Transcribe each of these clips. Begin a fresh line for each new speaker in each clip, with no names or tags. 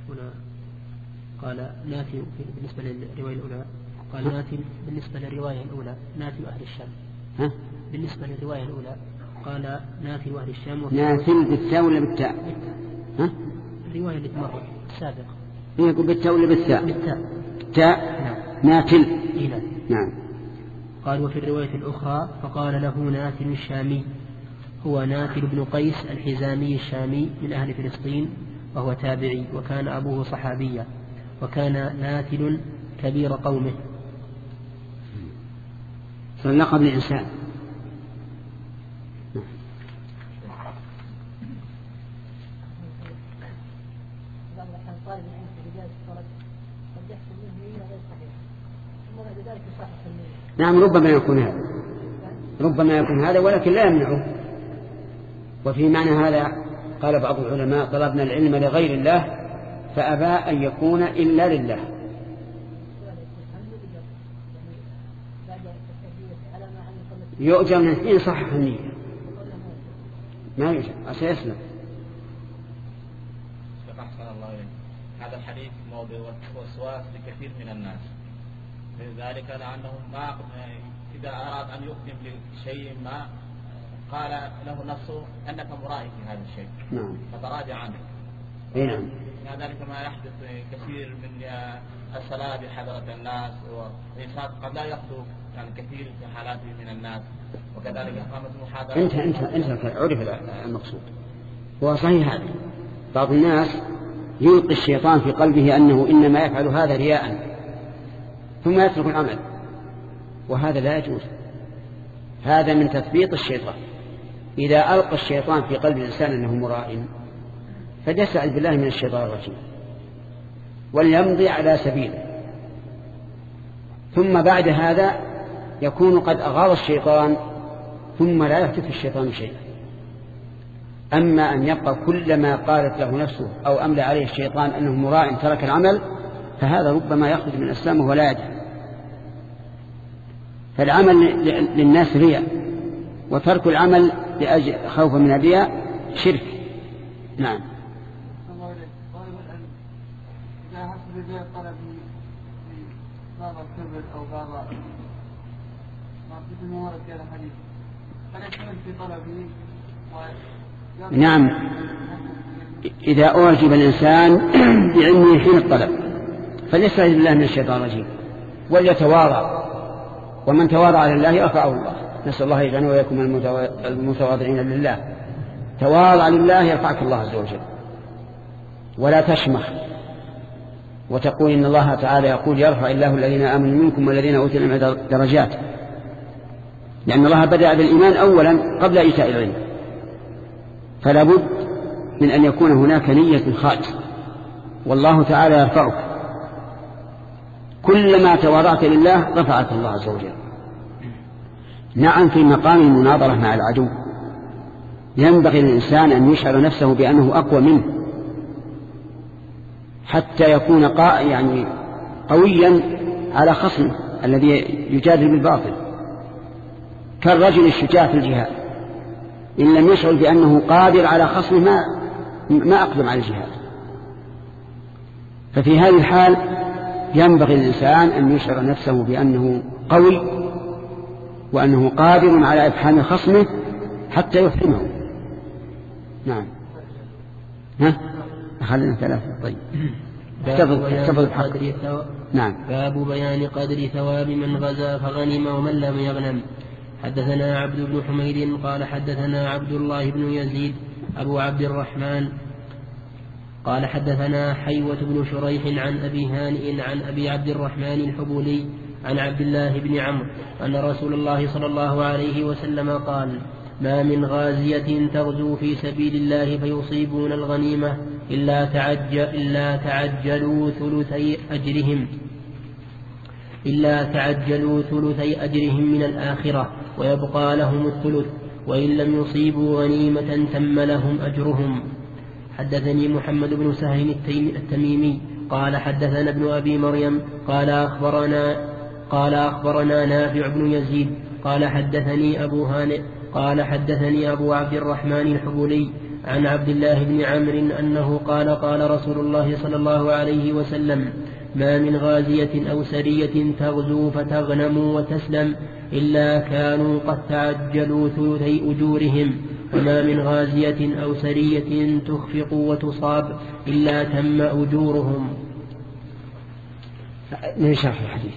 هنا قال ناتي بالنسبة للرواية الأولى، قال ناتي بالنسبة للرواية الأولى ناتي أهل الشام. بالنسبة للرواية الأولى قال ناتي أهل الشام.
ناتي بالتاء ولا بالتاء؟
الرواية اللي تمر السابقة
يقول بالتاء ولا بالتاء؟ بالتاء.
نعم.
ناتل.
نعم. قال وفي الرواية الأخرى فقال له ناتل الشامي، هو ناتل بن قيس الحزامي الشامي من أهل فلسطين، وهو تابعي، وكان أبوه صحابيا، وكان ناتل كبير قومه.
فلقب الإنسان. نعم ربما يكون هذا ولكن لا يمنعه. وفي معنى هذا قال بعض العلماء طلبنا العلم لغير الله فأبى أن يكون إلا لله. يؤجر من اثنين صحح النية ما يؤجر سيسلم.
أحسن الله إليك. هذا الحديث موضوع وسواس لكثير من الناس، لذلك لأنهم ما إذا أراد أن يقدم لشيء ما قال له نفسه أنك مرائي في هذا الشيء.
نعم.
فتراجع عنه.
نعم.
ذلك ما يحدث كثير من الصلاة بحضرة الناس، والإنسان قد لا يخطو يعني كثير في حالاته من الناس، وكذلك إقامة المحاضرة.
انت عرف المقصود. هو صحيح هذا. بعض الناس يلقي الشيطان في قلبه أنه إنما يفعل هذا رياء ثم يترك العمل، وهذا لا يجوز. هذا من تثبيط الشيطان. إذا ألقى الشيطان في قلب الإنسان أنه مراء فليستعذ بالله من الشيطان الرجيم وليمضي على سبيله، ثم بعد هذا يكون قد أغاظ الشيطان ثم لا يفتك الشيطان شيئا. أما أن يبقى كلما قالت له نفسه أو أملى عليه الشيطان أنه مراء ترك العمل فهذا ربما يخرج من أسلامه ولا يدري. فالعمل للناس رياء، وترك العمل خوفا من الرياء شرك. نعم. نعم. إذا أعجب الإنسان بعلمه حين الطلب فليستعذ بالله من الشيطان الرجيم وليتواضع، ومن تواضع لله يرفعه الله. نسأل الله يجعلنا وإياكم المتواضعين لله. تواضع لله يرفعك الله عز وجل، ولا تشمخ وتقول إن الله تعالى يقول يرفع الله الذين آمنوا منكم والذين أوتوا العلم درجات، لأن الله بدأ بالإيمان أولا قبل إيتاء العلم، فلا بد من أن يكون هناك نية خالصة، والله تعالى يرفعك. كلما تواضعت لله رفعك الله عز وجل. نعم. في مقام المناظرة مع العدو ينبغي للإنسان أن يشعر نفسه بأنه أقوى منه حتى يكون يعني قويا على خصمه الذي يجادل بالباطل، كالرجل الشجاع في الجهاد إن لم يشعر بأنه قادر على خصمه ما أقدم على الجهاد. ففي هذه الحال ينبغي الإنسان أن يشعر نفسه بأنه قوي وأنه قادر على إفحام خصمه حتى يفهمه. نعم. خلينا ثلاثة. طيب. نعم.
باب بيان قدر ثواب من غزا فغنم ومن لم يغنم. حدثنا عبد بن حميد قال حدثنا عبد الله بن يزيد أبو عبد الرحمن قال حدثنا حيوة بن شريح عن أبي هانئ عن أبي عبد الرحمن الحبولي عن عبد الله بن عمرو أن رسول الله صلى الله عليه وسلم قال: ما من غازية تغزو في سبيل الله فيصيبون الغنيمة إلا تعجلوا ثلثي أجرهم من الآخرة ويبقى لهم الثلث، وإن لم يصيبوا غنيمة تم لهم أجرهم. حدثني محمد بن سهل التميمي قال حدثنا ابن أبي مريم قال أخبرنا نافع بن يزيد قال حدثني أبو هانئ قال حدثني أبو عبد الرحمن الحبولي عن عبد الله بن عمرو أنه قال قال رسول الله صلى الله عليه وسلم: ما من غازية أو سرية تغزو فتغنم وتسلم إلا كانوا قد تعجلوا ثلثي أجورهم، وما من غازية أو سرية تخفق وتصاب إلا تم أجورهم.
من شرح الحديث.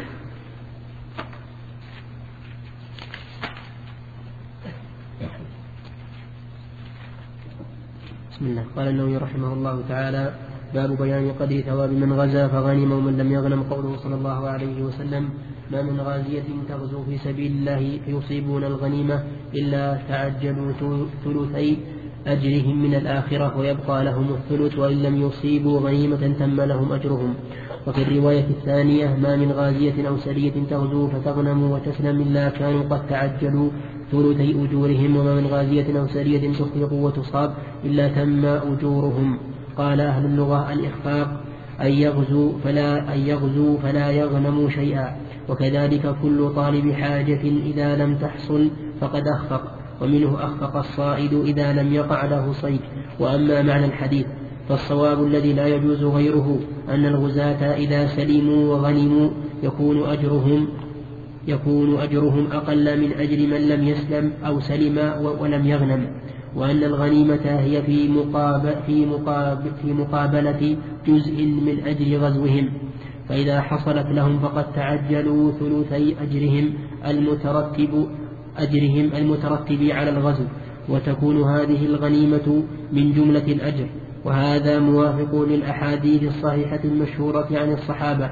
بسم الله. قال النووي رحمه الله تعالى: باب بيان قدر ثواب من غزا فغنم ومن لم يغنم. قوله صلى الله عليه وسلم: ما من غازية تغزو في سبيل الله فيصيبون الغنيمة إلا تعجلوا ثلثي أجرهم من الآخرة ويبقى لهم الثلث، وإن لم يصيبوا غنيمة تم لهم أجرهم. وفي الرواية الثانية: ما من غازية أو سرية تغزو فتغنم وتسلم إلا كانوا قد تعجلوا ثلثي أجورهم، وما من غازية أو سرية تخفق وتصاب إلا تم أجورهم. قال أهل اللغة: الإخفاق أن يغزو فلا يغنم شيئا، وكذلك كل طالب حاجة إذا لم تحصل فقد أخفق، ومنه أخفق الصائد إذا لم يقع له صيد. وأما معنى الحديث فالصواب الذي لا يجوز غيره أن الغزاة إذا سلموا وغنموا يكون أجرهم أقل من أجر من لم يسلم أو سلم ولم يغنم، وأن الغنيمة هي في مقابلة جزء من أجر غزوهم، فإذا حصلت لهم فقد تعجلوا ثلثي أجرهم المترتب على الغزو، وتكون هذه الغنيمة من جملة الأجر. وهذا موافق للأحاديث الصحيحة المشهورة عن الصحابة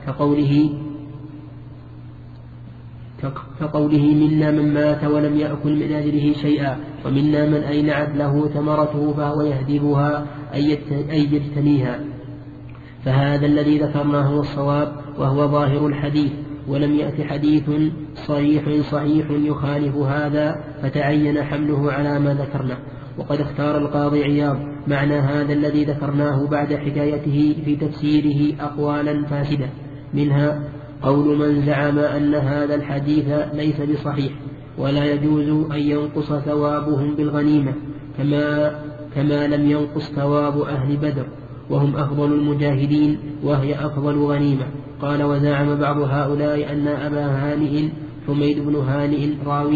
كقوله: منا من مات ولم يأكل من أجره شيئا، ومنا من أينعت له ثمرته فهو يهدبها أي يجتنيها. فهذا الذي ذكرناه هو الصواب، وهو ظاهر الحديث، ولم يأت حديث صحيح يخالف هذا، فتعين حمله على ما ذكرنا. وقد اختار القاضي عياض معنى هذا الذي ذكرناه بعد حكايته في تفسيره أقوالا فاسدة، منها قول من زعم أن هذا الحديث ليس بصحيح ولا يجوز أن ينقص ثوابهم بالغنيمة كما لم ينقص ثواب أهل بدر وهم أفضل المجاهدين وهي أفضل غنيمة. قال: وزعم بعض هؤلاء أن أبا هانئ حميد بن هانئ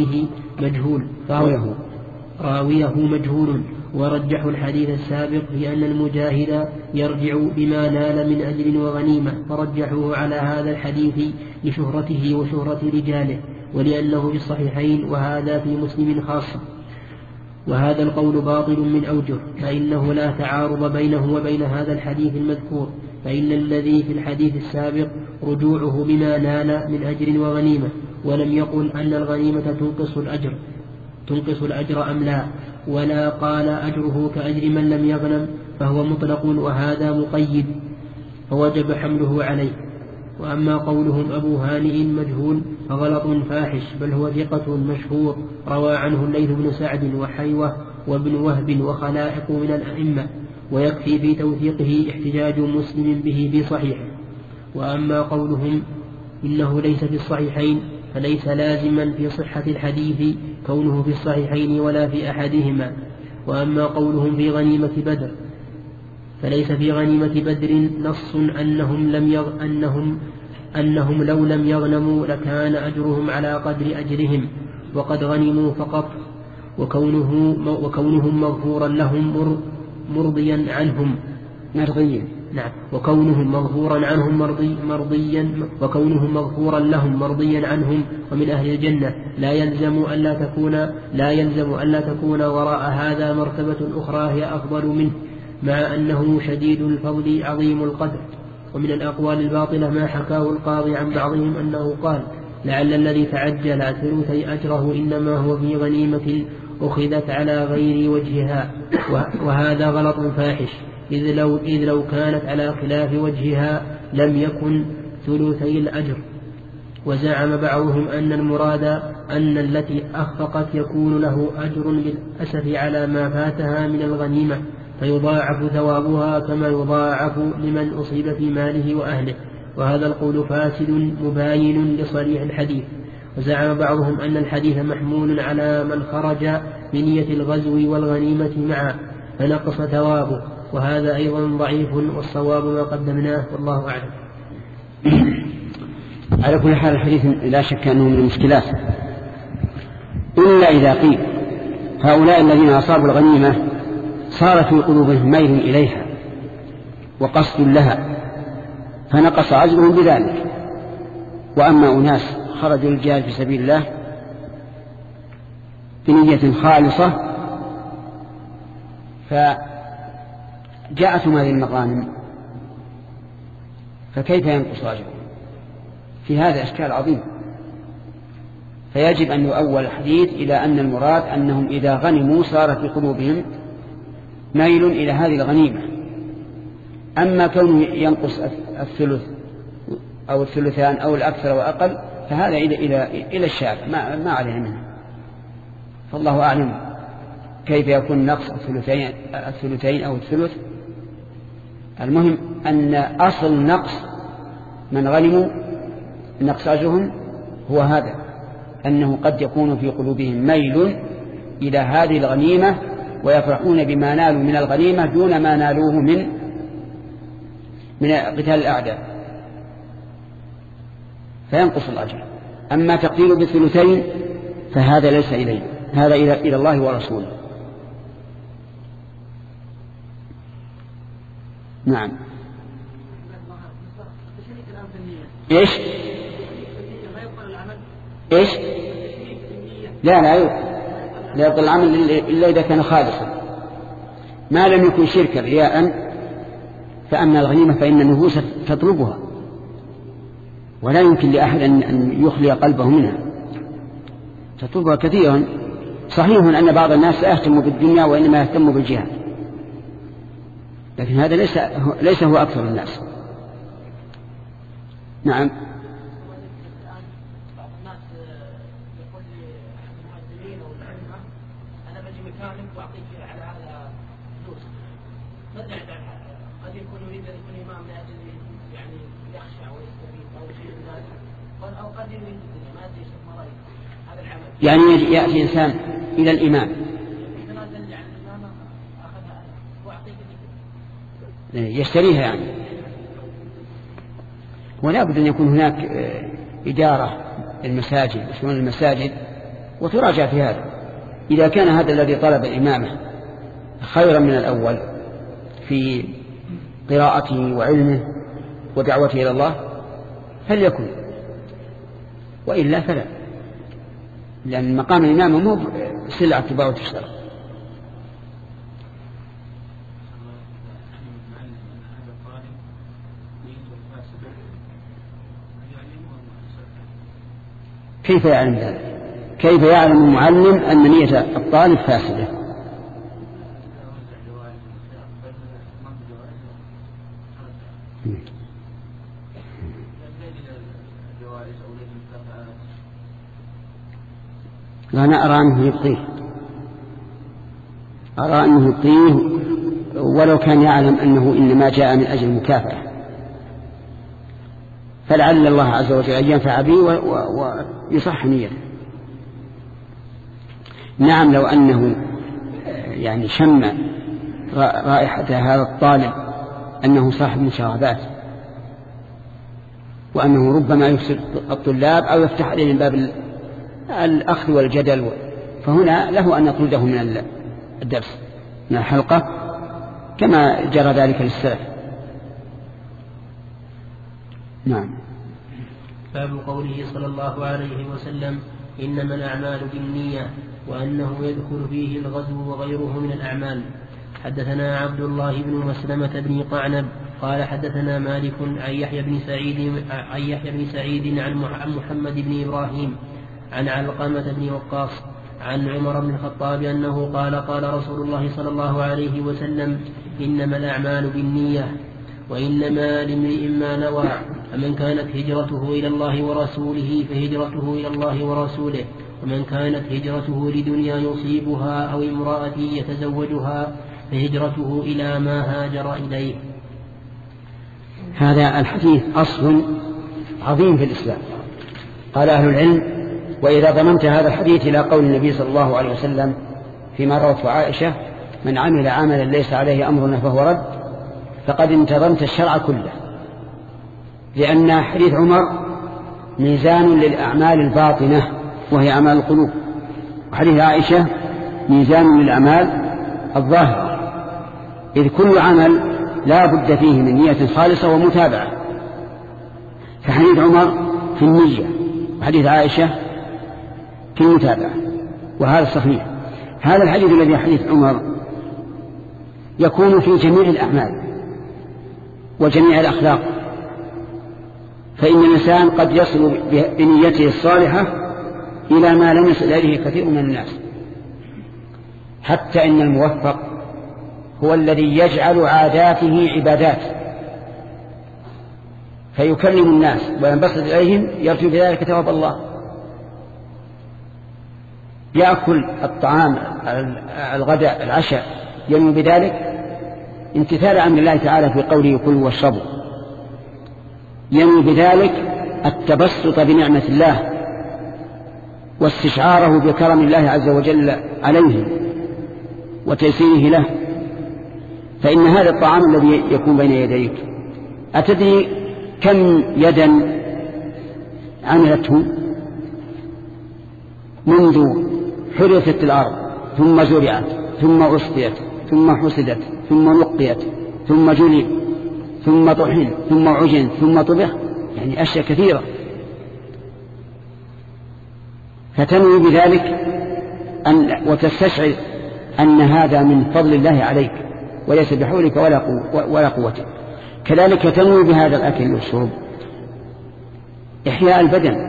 راويه مجهول، ورجحوا الحديث السابق في أن المجاهد يرجع بما نال من أجر وغنيمة، فرجحوه على هذا الحديث لشهرته وشهرة رجاله، ولأنه في الصحيحين وهذا في مسلم خاصة. وهذا القول باطل من أوجه، فإنه لا تعارض بينه وبين هذا الحديث المذكور، فإن الذي في الحديث السابق رجوعه بما نال من أجر وغنيمة، ولم يقل أن الغنيمة تنقص الأجر أم لا، ولا قال أجره كأجر من لم يغنم، فهو مطلق وهذا مقيد، فوجب حمله عليه. وأما قولهم أبو هانئ مجهول فغلط فاحش، بل هو ثقة مشهور روى عنه الليث بن سعد وحيوة وابن وهب وخلائق من الأئمة، ويكفي في توثيقه احتجاج مسلم به بصحيحه. وأما قولهم إنه ليس في الصحيحين فليس لازما في صحة الحديث كونه في الصحيحين ولا في أحدهما. وأما قولهم في غنيمة بدر فليس في غنيمة بدر نص أنهم لو لم يغنموا لكان أجرهم على قدر أجرهم وقد غنموا فقط، وكونهم مغفورا لهم مرضيا عنهم وكونهم مغفورا لهم مرضيا عنهم ومن أهل الجنة لا يلزم ألا تكون وراء هذا مرتبة أخرى هي أفضل منه، مع أنه شديد الفضل عظيم القدر. ومن الأقوال الباطلة ما حكاه القاضي عن بعضهم أنه قال: لعل الذي تعجل ثلثي أجره إنما هو في غنيمة أخذت على غير وجهها، وهذا غلط فاحش، إذ لو كانت على خلاف وجهها لم يكن ثلثي الأجر. وزعم بعضهم أن المراد أن التي أخفقت يكون له أجر بالأسف على ما فاتها من الغنيمة، فيضاعف ثوابها كما يضاعف لمن أصيب في ماله وأهله، وهذا القول فاسد مباين لصريح الحديث. وزعم بعضهم أن الحديث محمول على من خرج بنية الغزو والغنيمة معا فنقص ثوابه، وهذا أيضا ضعيف، والصواب ما قدمناه والله أعلم.
على كل حال الحديث لا شك أنه من المشكلات، إلا إذا قيل هؤلاء الذين أصابوا الغنيمة صار في قلوبهم ميل إليها وقصد لها فنقص عزمهم بذلك، وأما أناس خرجوا للجهاد في سبيل الله بنية خالصة فجاءتهم هذه المغانم فكيف ينقص أجرهم؟ في هذا إشكال عظيم. فيجب أن يؤول الحديث إلى أن المراد أنهم إذا غنموا صار في قلوبهم ميل إلى هذه الغنيمة. أما كونه ينقص الثلث أو الثلثان أو الأكثر وأقل فهذا إلى الشارع ما علينا منه، فالله أعلم كيف يكون نقص الثلثين أو الثلث. المهم أن أصل نقص من غنموا نقص أجرهم هو هذا، أنه قد يكون في قلوبهم ميل إلى هذه الغنيمة ويفرحون بما نالوا من الغنيمة دون ما نالوه من قتال الأعداء فينقص الأجر. أما تقدير بالثلثين فهذا ليس إليه، هذا إلى الله ورسوله. نعم. إيش؟ إيش؟ لا يبطل العمل إلا إذا كان خالصا، ما لم يكن شركا رياء، فأما الغنيمة فإن النفوس تطلبها ولا يمكن لأحد أن يخلي قلبه منها، تطلبها كثيرا. صحيح أن بعض الناس لا يهتم بالدنيا وإنما يهتم بالجهاد، لكن هذا ليس هو أكثر الناس. نعم. يعني يأتي إنسان إلى الإمام يشتريها يعني، ولا بد أن يكون هناك إدارة للمساجد وشؤون المساجد وتراجع في هذا. إذا كان هذا الذي طلب الإمامة خيرا من الأول في قراءته وعلمه ودعوته إلى الله فليكن، وإلا فلا، لأن مقام الإمامة مو سلعة تباع وتشترى. كيف يعلم ذلك؟ كيف يعلم المعلم أن نية الطالب فاسدة؟ أنا أرى أنه يبطيه ولو كان يعلم أنه إنما جاء من أجل المكافأة، فلعل الله عز وجل أن ينفع به ويصح نيته. نعم، لو أنه يعني شم رائحة هذا الطالب أنه صاحب مشاغبات وأنه ربما يفسد الطلاب أو يفتح عليهم باب الأخذ والجدل، فهنا له أن يطرده من الدرس من الحلقة كما جرى ذلك للسلف. نعم.
باب قوله صلى الله عليه وسلم إنما الأعمال بالنية، وأنه يدخل فيه الغزو وغيره من الأعمال. حدثنا عبد الله بن مسلمة بن قعنب قال حدثنا مالك عن يحيى بن سعيد عن محمد بن إبراهيم عن علقمة بن وقاص عن عمر بن الخطاب أنه قال قال رسول الله صلى الله عليه وسلم إنما الأعمال بالنية وإنما لامرئ ما نوى، فمن كانت هجرته إلى الله ورسوله فهجرته إلى الله ورسوله، ومن كانت هجرته لدنيا يصيبها أو امرأة يتزوجها فهجرته إلى ما هاجر إليه.
هذا الحديث أصل عظيم في الإسلام. قال أهل العلم وإذا ضمنت هذا الحديث إلى قول النبي صلى الله عليه وسلم فيما روته عائشة: من عمل عملا ليس عليه أمرنا فهو رد، فقد انتظمت الشرع كله، لأن حديث عمر ميزان للأعمال الباطنة وهي أعمال القلوب، وحديث عائشة ميزان للأعمال الظاهرة، إذ كل عمل لا بد فيه من نية خالصة ومتابعة. فحديث عمر في النية، وحديث عائشة في المتابعة، وهذا صحيح. هذا الحديث الذي حديث عمر يكون في جميع الأعمال وجميع الأخلاق، فإن الإنسان قد يصل بنيته الصالحة إلى ما لم يصل إليه كثير من الناس، حتى إن الموفق هو الذي يجعل عاداته عبادات، فيكلم الناس وينبسط إليهم يرجو بذلك ثواب الله. يأكل الطعام الغداء العشاء ينوي بذلك امتثال أمر الله تعالى في قوله كلوا واشربوا، ينوي بذلك التبسط بنعمة الله واستشعاره بكرم الله عز وجل عليه وتيسيره له. فإن هذا الطعام الذي يكون بين يديك أتدري كم يدا عملته منذ حرثت الأرض ثم زرعت ثم أسقيت ثم حسدت ثم نقيت ثم جلي ثم طحن ثم عجن ثم طبخ، يعني أشياء كثيرة. فتنوي بذلك وتستشعر أن هذا من فضل الله عليك وليس بحولك ولا قوتك. كذلك تنوي بهذا الأكل والشرب إحياء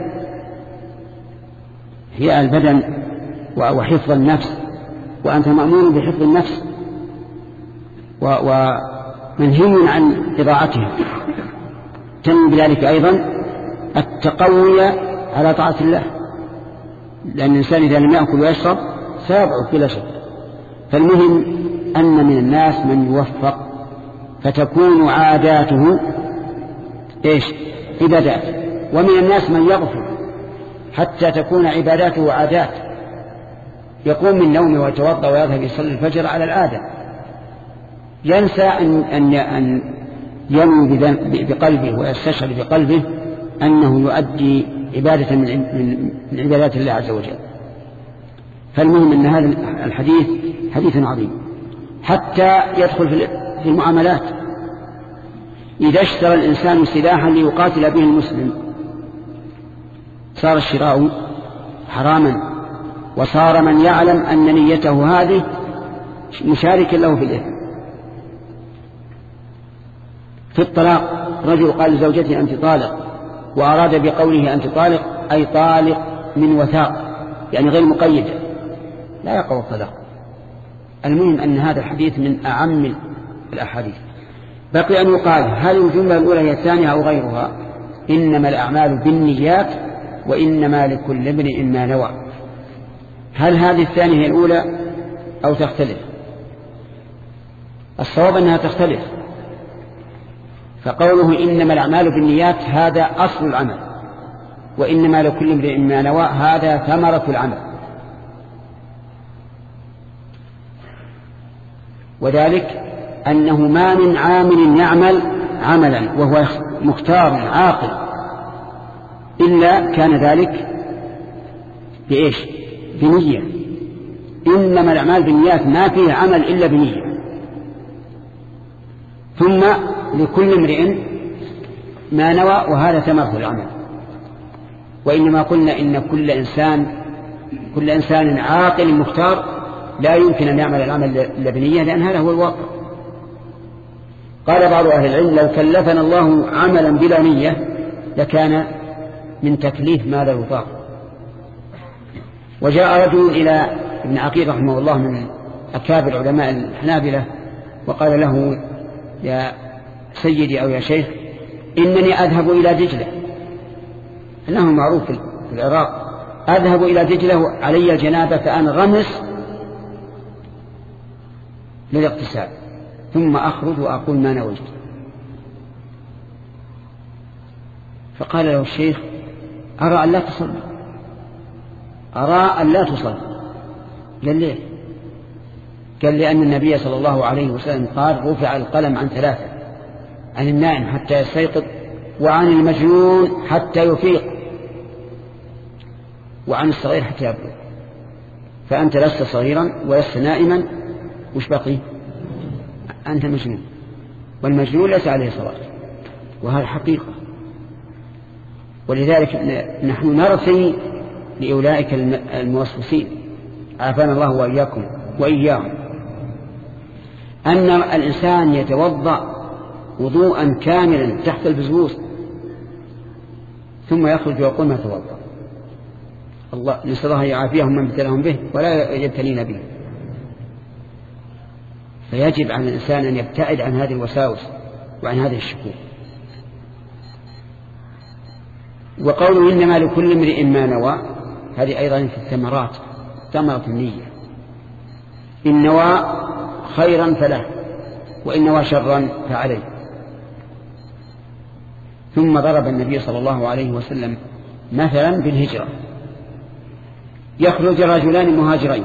البدن وحفظ النفس، وأنت مأمور بحفظ النفس ومنهي عن إضاعتها. تنوي بذلك أيضا التقوي على طاعة الله، لأن الإنسان إذا لم يأكل ويشرب سيضعف بلا شك. فالمهم أن من الناس من يوفق فتكون عاداته عبادات، ومن الناس من يغفل حتى تكون عباداته عادات، يقوم من نومه ويتوضأ ويذهب يصلي الفجر على العادة، ينسى أن ينوي بقلبه ويستشعر بقلبه أنه يؤدي عبادة من عبادات الله عز وجل. فالمهم أن هذا الحديث حديث عظيم حتى يدخل في المعاملات. إذا اشترى الإنسان سلاحا ليقاتل به المسلم صار الشراء حراما، وصار من يعلم أن نيته هذه مشاركا له في الإثم. في الطلاق رجل قال لزوجته أنت طالق، وأراد بقوله أنت طالق أي طالق من وثاق، يعني غير مقيدة، لا يقع الطلاق. المهم أن هذا الحديث من أعم الأحاديث. بقي أن يقال هل الجملة الأولى هي الثانية أو غيرها؟ إنما الأعمال بالنيات وإنما لكل امرئ ما نوى. هل هذه الثانية هي الأولى أو تختلف؟ الصواب أنها تختلف، فقوله إنما الأعمال بالنيات هذا أصل العمل، وإنما لكل امرئ ما نوى هذا ثمرة العمل. وذلك أنه ما من عامل يعمل عملا وهو مختار عاقل إلا كان ذلك بنية. إنما الأعمال بالنيات ما فيه عمل إلا بنية. ثم لكل امرئ ما نوى وهذا ثمرة العمل. وإنما قلنا إن كل إنسان عاقل مختار لا يمكن أن يعمل العمل إلا بنية، لأن هذا هو الواقع. قال بعض أهل العلم لو كلفنا الله عملا بلا نية لكان من تكليف ما لا يطاق. وجاء رجل إلى ابن عقيل رحمه الله من أكابر علماء الحنابلة وقال له يا سيدي أو يا شيخ إنني أذهب إلى دجلة، أنه معروف في العراق، أذهب إلى دجلة علي الجنابة فأنغمس للاغتسال ثم أخرج وأقول ما نويت. فقال له الشيخ أرى أن لا تصلي، أرى أن لا تصلي. قال ليه؟ قال لأن النبي صلى الله عليه وسلم قال رفع القلم عن 3: عن النائم حتى يستيقظ، وعن المجنون حتى يفيق، وعن الصغير حتى يبلغ. فأنت لست صغيرا ولست نائما، وش بقي؟ أنت مجنون، والمجنون ليس عليه صلاة، وهذا حقيقة. ولذلك نحن نرثي لأولئك الموسوسين، عافانا الله وإياكم وإياهم، أن الإنسان يتوضأ وضوءا كاملا تحت البزوز ثم يخرج ويقول ما توضأ. الله نسأل الله يعافيهم من ابتلاهم به ولا يبتلين به. فيجب على الإنسان أن يبتعد عن هذه الوساوس وعن هذه الشكوك. وقوله إنما لكل امرئ ما نوى، هذه أيضا في الثمرات، ثمرة النية. إن نوى خيرا فله، وإن نوى شرا فعليه. ثم ضرب النبي صلى الله عليه وسلم مثلا بالهجرة. يخرج رجلان مهاجرين،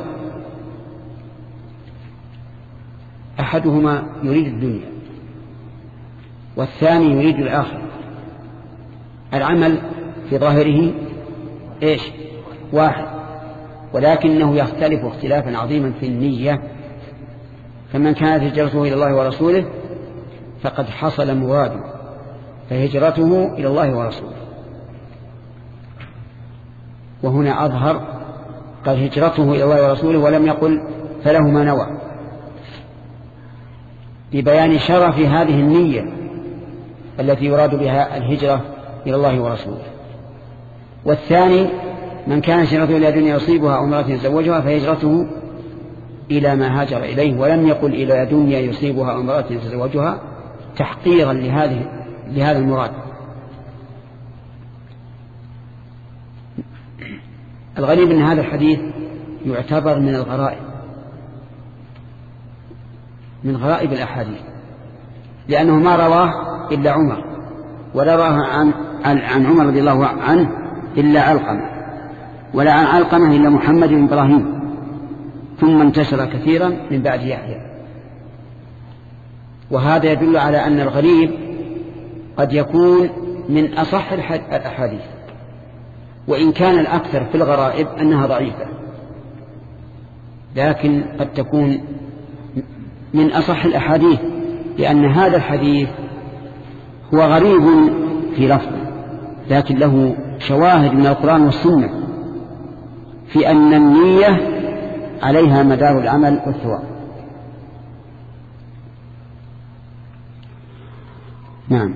أحدهما يريد الدنيا والثاني يريد الآخرة. العمل في ظاهره إيش؟ واحد، ولكنه يختلف اختلافا عظيما في النية. فمن كانت هجرته إلى الله ورسوله فقد حصل مراده، فهجرته إلى الله ورسوله. وهنا أظهر قال هجرته إلى الله ورسوله، ولم يقل فله ما نوى، لبيان شرف هذه النية التي يراد بها الهجرة إلى الله ورسوله. والثاني من كان هجرته إلى دنيا يصيبها أو امرأة يتزوجها فهجرته إلى ما هاجر إليه، ولم يقل إلى دنيا يصيبها أو امرأة يتزوجها تحقيرا لهذا المراد. الغريب أن هذا الحديث يعتبر من الغرائب، من غرائب الأحاديث، لأنه ما رواه إلا عمر، ولا رواه عن عمر رضي الله عنه إلا علقمة، ولا عن علقمة إلا محمد بن إبراهيم، ثم انتشر كثيرا من بعد يحيى. وهذا يدل على أن الغريب قد يكون من أصح الأحاديث، وإن كان الأكثر في الغرائب أنها ضعيفة، لكن قد تكون من أصح الأحاديث، لأن هذا الحديث هو غريب في لفظه، لكن له شواهد من القرآن والسنة في أن النية عليها مدار العمل والثواب. نعم.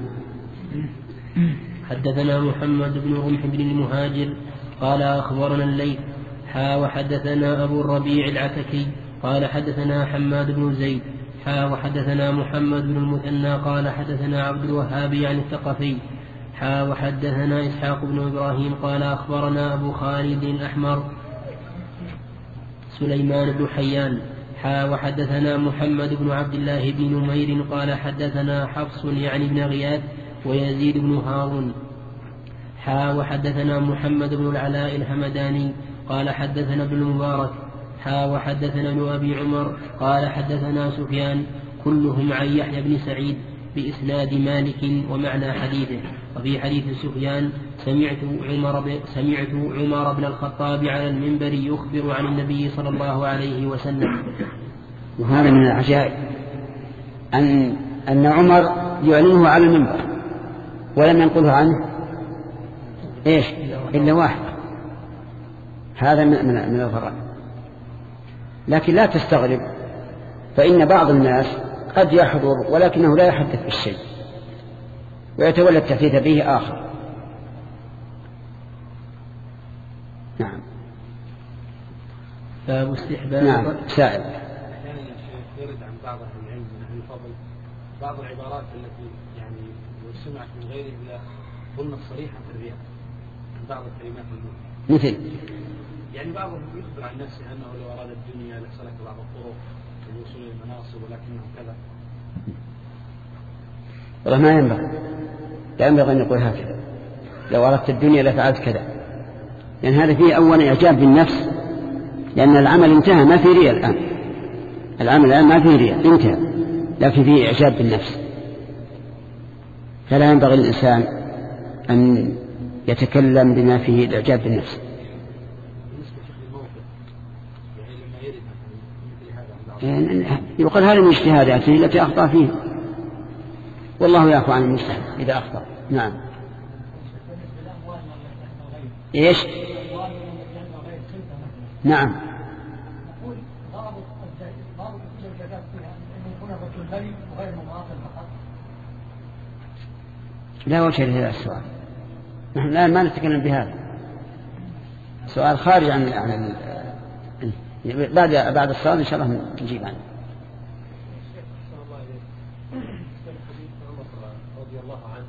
حدثنا محمد بن رمح بن المهاجر قال أخبرنا الليث وحدثنا أبو الربيع العتكي قال حدثنا حماد بن زيد وحدثنا محمد بن المثنى قال حدثنا عبد الوهاب عن الثقفي وحدثنا إسحاق بن إبراهيم قال أخبرنا أبو خالد الأحمر سليمان بن حيان وحدثنا محمد بن عبد الله بن نمير قال حدثنا حفص يعني بن غياث ويزيد بن هارون وحدثنا محمد بن العلاء الحمداني قال حدثنا ابن المبارك وحدثنا ابن أبي عمر قال حدثنا سفيان كلهم عن يحيى بن سعيد بإسناد مالك ومعنى حديثه. وفي حديث سفيان سمعت عمر بن الخطاب على المنبر يخبر عن النبي صلى الله عليه وسلم.
وهذا من العجائب أن عمر يعلنه على المنبر ولم ينقله عنه إيش إلا واحد. هذا من الغرائب. لكن لا تستغرب، فإن بعض الناس قد يحضر ولكنه لا يحدث بالشيء ويتولى التحديث به آخر.
نعم. باب استحباب.
نعم. سائل.
أحيانا يرد عن بعض أهل العلم من أهل الفضل بعض العبارات التي يعني لو سمعت من غير الله ظنت صريحا في الرياء عن بعض الكلمات
مثل
يعني بعضهم يخبر عن نفسه أنه لو أراد الدنيا لسلك بعض الطرق للوصول إلى المناصب ولكنه كذا.
والله ما ينبغي أن يقول هكذا، لو أردت الدنيا لفعلت كذا، لأن هذا فيه أولا إعجاب بالنفس، لأن العمل انتهى ما في رياء الآن، العمل الآن ما فيه رياء انتهى، لكن فيه إعجاب بالنفس. فلا ينبغي الإنسان أن يتكلم بما فيه الإعجاب بالنفس. يقال هذا من اجتهاداته التي أخطأ فيه، والله يعفو عن المجتهد إذا أخطأ. نعم. إيش؟ نعم. لا وجه لهذا السؤال، نحن الآن ما نتكلم بهذا، سؤال خارج عن بعد الصلاة إن شاء الله نجيب عنه.
رضي الله عنه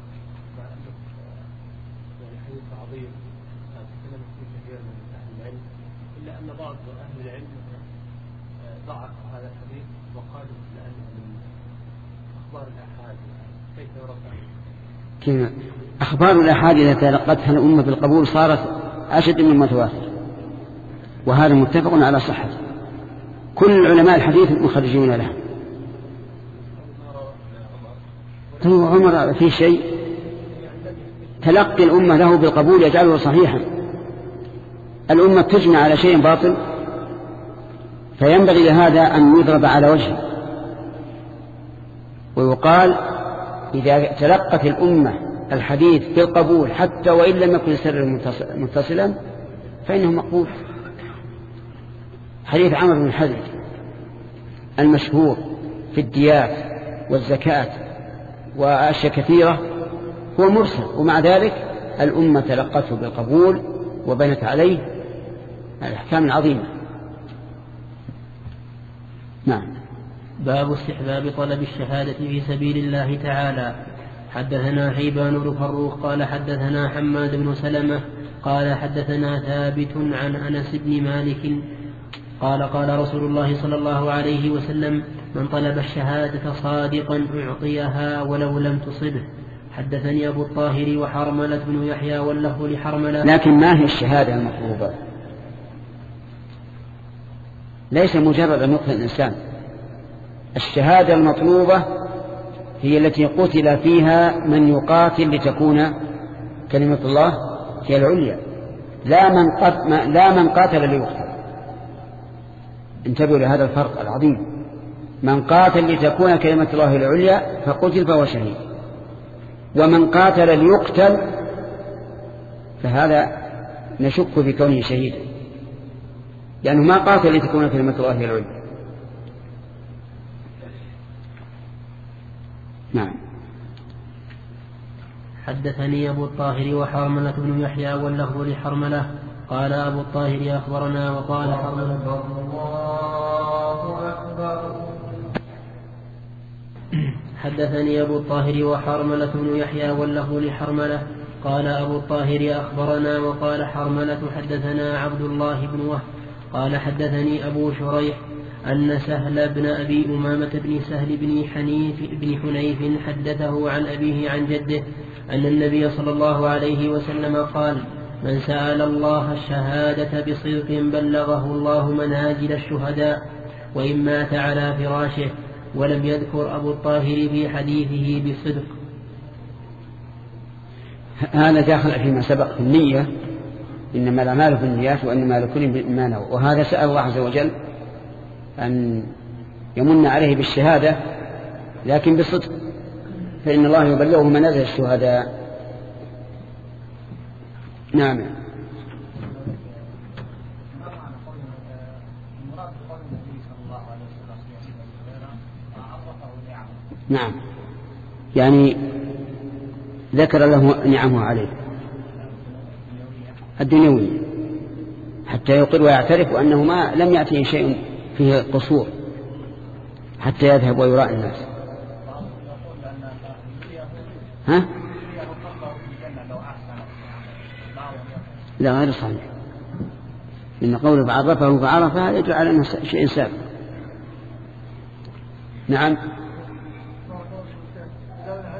يعني حديث عظيم تكلم فيه كثير من أهل العلم، إلا أن بعض أهل العلم ضعف هذا الحديث وقالوا لأنه من أخبار الآحاد. كيف يرد؟
أخبار الآحاد إذا تلقتها الأمة بالقبول صارت أشد من المتواتر، وهذا متفق على صحته، كل علماء الحديث مخرجون له. هو عمر في شيء تلقي الأمة له بالقبول يجعله صحيحا. الأمة تجمع على شيء باطل، فينبغي لهذا أن يضرب على وجهه، ويقال إذا تلقت الأمة الحديث بالقبول حتى وإن لم يكن سر متصلا فإنه مقبول. حديث عمرو بن حزم المشهور في الديات والزكاة وأشياء كثيرة هو مرسل، ومع ذلك الأمة تلقته بالقبول وبنت عليه الأحكام العظيمة. نعم.
باب استحباب طلب الشهادة في سبيل الله تعالى. حدثنا حيبان بن فروخ قال حدثنا حماد بن سلمة قال حدثنا ثابت عن أنس بن مالك قال قال رسول الله صلى الله عليه وسلم: من طلب الشهادة صادقا أعطيها ولو لم تصبه. حدثني أبو الطاهر وحرملة بن يحيى واللفظ لحرملة.
لكن ما هي الشهادة المطلوبة؟ ليس مجرد أن يقتل الإنسان. الشهادة المطلوبة هي التي قتل فيها من يقاتل لتكون كلمة الله هي العليا، لا من قاتل ليقتل. انتبهوا لهذا الفرق العظيم. من قاتل لتكون كلمة الله العليا فقتل فهو شهيد، ومن قاتل ليقتل فهذا نشك في كونه شهيدا، لأنه ما قاتل لتكون كلمة الله العليا. نعم.
حدثني أبو الطاهر وحرملة بن يحيى واللفظ لحرملة قال أبو الطاهر أخبرنا وقال حرملة حدثني أبو الطاهر وحرملة بن يحيى واللفظ لحرملة قال أبو الطاهر أخبرنا وقال حرملة حدثنا عبد الله بن وهب قال حدثني أبو شريح أن سهل بن أبي أمامة بن سهل بن حنيف حدثه عن أبيه عن جده أن النبي صلى الله عليه وسلم قال: من سأل الله الشهادة بصدق بلغه الله منازل الشهداء وإن مات على فراشه. ولم يذكر أبو الطاهر في حديثه بالصدق.
هذا داخل فيما سبق في النية، إنما الأعمال بالنيات وإنما لكل امرئ ما نوى. وهذا سأل الله عز وجل أن يمن عليه بالشهادة لكن بصدق، فإن الله يبلغه منازل الشهداء. نعم. نعم، يعني ذكر له نعمه عليه الدنيوية حتى يقر ويعترف أنه ما لم يأتيه شيء فيه قصور حتى يذهب ويراء الناس. ها؟ لا، غير صحيح، إن قوله فعرفه فعرفه يدل على أنه شيء سابق. نعم.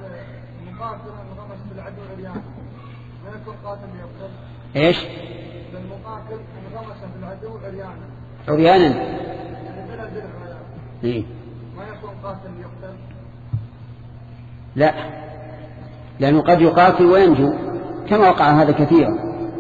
ايش؟
المقاتل انغمس في العدو عريانا
عريانا
بلا درع
إيه؟
ما يكون قاتل يقتل؟
لا، لأنه قد يقاتل وينجو كما وقع هذا كثيرا.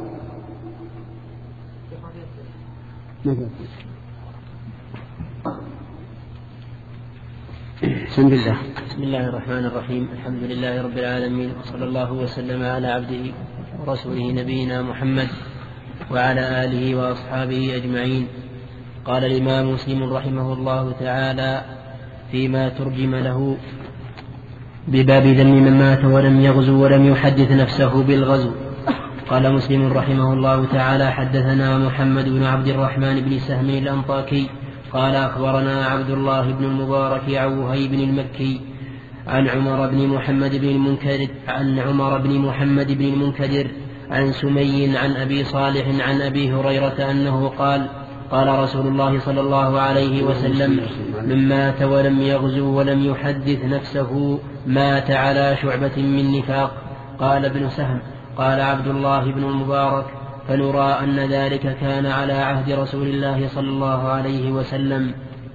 بسم الله.
بسم الله الرحمن الرحيم. الحمد لله رب العالمين، وصلى الله وسلم على عبده ورسوله نبينا محمد وعلى آله وأصحابه أجمعين. قال الإمام مسلم رحمه الله تعالى فيما ترجم له بباب ذم من مات ولم يغزو ولم يحدث نفسه بالغزو. قال مسلم رحمه الله تعالى حدثنا محمد بن عبد الرحمن بن سهم الأنطاكي قال أخبرنا عبد الله بن المبارك عن وهيب المكي عن عمر بن محمد بن المنكدر عن سمي عن أبي صالح عن أبي هريرة أنه قال قال رسول الله صلى الله عليه وسلم من مات ولم يغزو ولم يحدث نفسه مات على شعبة من نفاق. قال ابن سهم قال عبد الله بن المبارك فنرى أن ذلك كان على عهد رسول الله صلى الله عليه وسلم.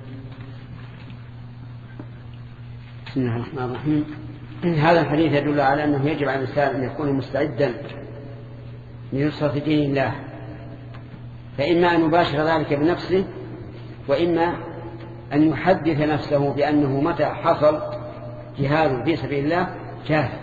بسم الله الرحمن الرحيم. هذا الحديث يدل على أنه يجب على الإنسان أن يكون مستعدا لنصرة دين الله، فإما أن يباشر ذلك بنفسه، وإما أن يحدث نفسه بأنه متى حصل جهاد في سبيل الله جاهد،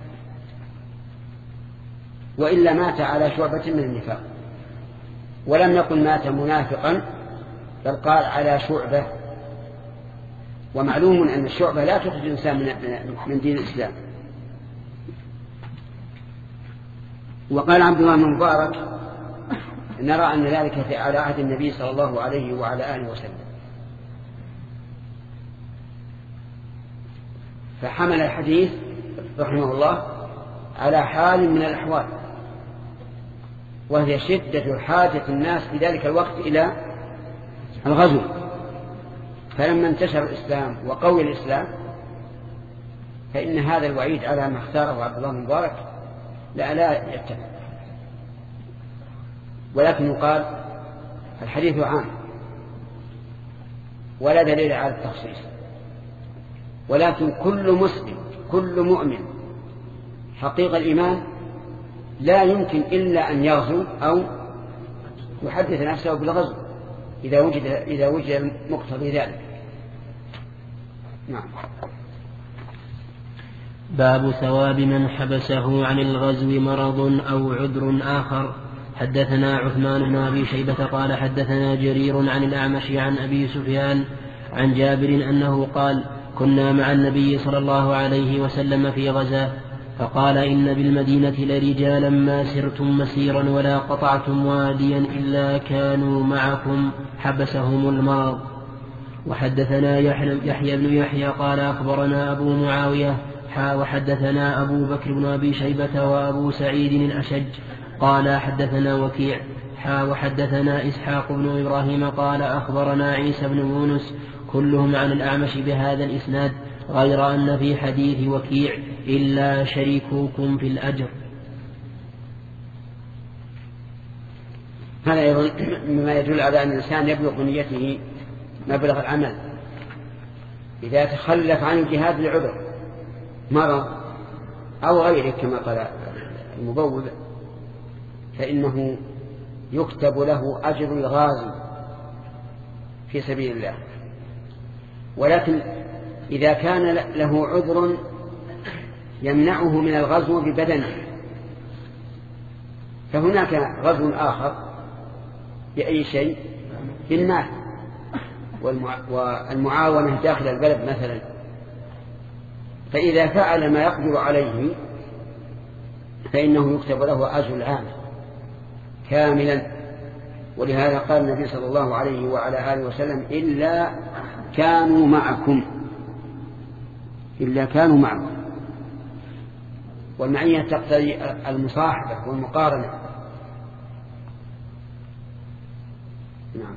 وإلا مات على شعبة من النفاق. ولم يقل مات منافقا، بل قال على شعبة، ومعلوم أن الشعبة لا تخرج الإنسان من دين الإسلام. وقال عبد الله بن مبارك نرى أن ذلك على عهد النبي صلى الله عليه وعلى آله وسلم، فحمل الحديث رحمه الله على حال من الأحوال، وهي شدة حاجة الناس في ذلك الوقت إلى الغزو. فلما انتشر الإسلام وقوي الإسلام فإن هذا الوعيد على ما اختاره عبد الله بن مبارك لا يتفق، ولكن يقال الحديث عام ولا دليل على التخصيص، ولكن كل مسلم كل مؤمن حقيقة الإيمان لا يمكن إلا أن يغزو أو يحدث نفسه بالغزو إذا وجد مقتضي ذلك. نعم.
باب ثواب من حبسه عن الغزو مرض أو عذر آخر. حدثنا عثمان بن أبي شيبة قال حدثنا جرير عن الأعمش عن أبي سفيان عن جابر أنه قال كنا مع النبي صلى الله عليه وسلم في غزاه فقال إن بالمدينة لرجالا ما سرتم مسيرا ولا قطعتم واديا إلا كانوا معكم حبسهم المرض. وحدثنا يحيى بن يحيى قال أخبرنا أبو معاوية وحدثنا أبو بكر بن أبي شيبة وأبو سعيد الأشج قال حدثنا وكيع وحدثنا إسحاق بن إبراهيم قال أخبرنا عيسى بن يونس كلهم عن الأعمش بهذا الإسناد غير أن في حديث وكيع إلا شريكوكم في الأجر.
هذا أيضا مما يدل على أن الإنسان يبلغ نيته مبلغ العمل إذا تخلف عن الجهاد لعذر مرض أو غيره كما قال المبوب فإنه يكتب له أجر الغازي في سبيل الله. ولكن إذا كان له عذر يمنعه من الغزو ببدنه فهناك غزو آخر بأي شيء بالمال والمعاونة داخل البلد مثلا، فإذا فعل ما يقدر عليه فإنه يكتب له أجر العام كاملا. ولهذا قال النبي صلى الله عليه وعلى آله وسلم إلا كانوا معكم، إلا كانوا معكم. والمعية تقتضي المصاحبة والمقارنة. نعم.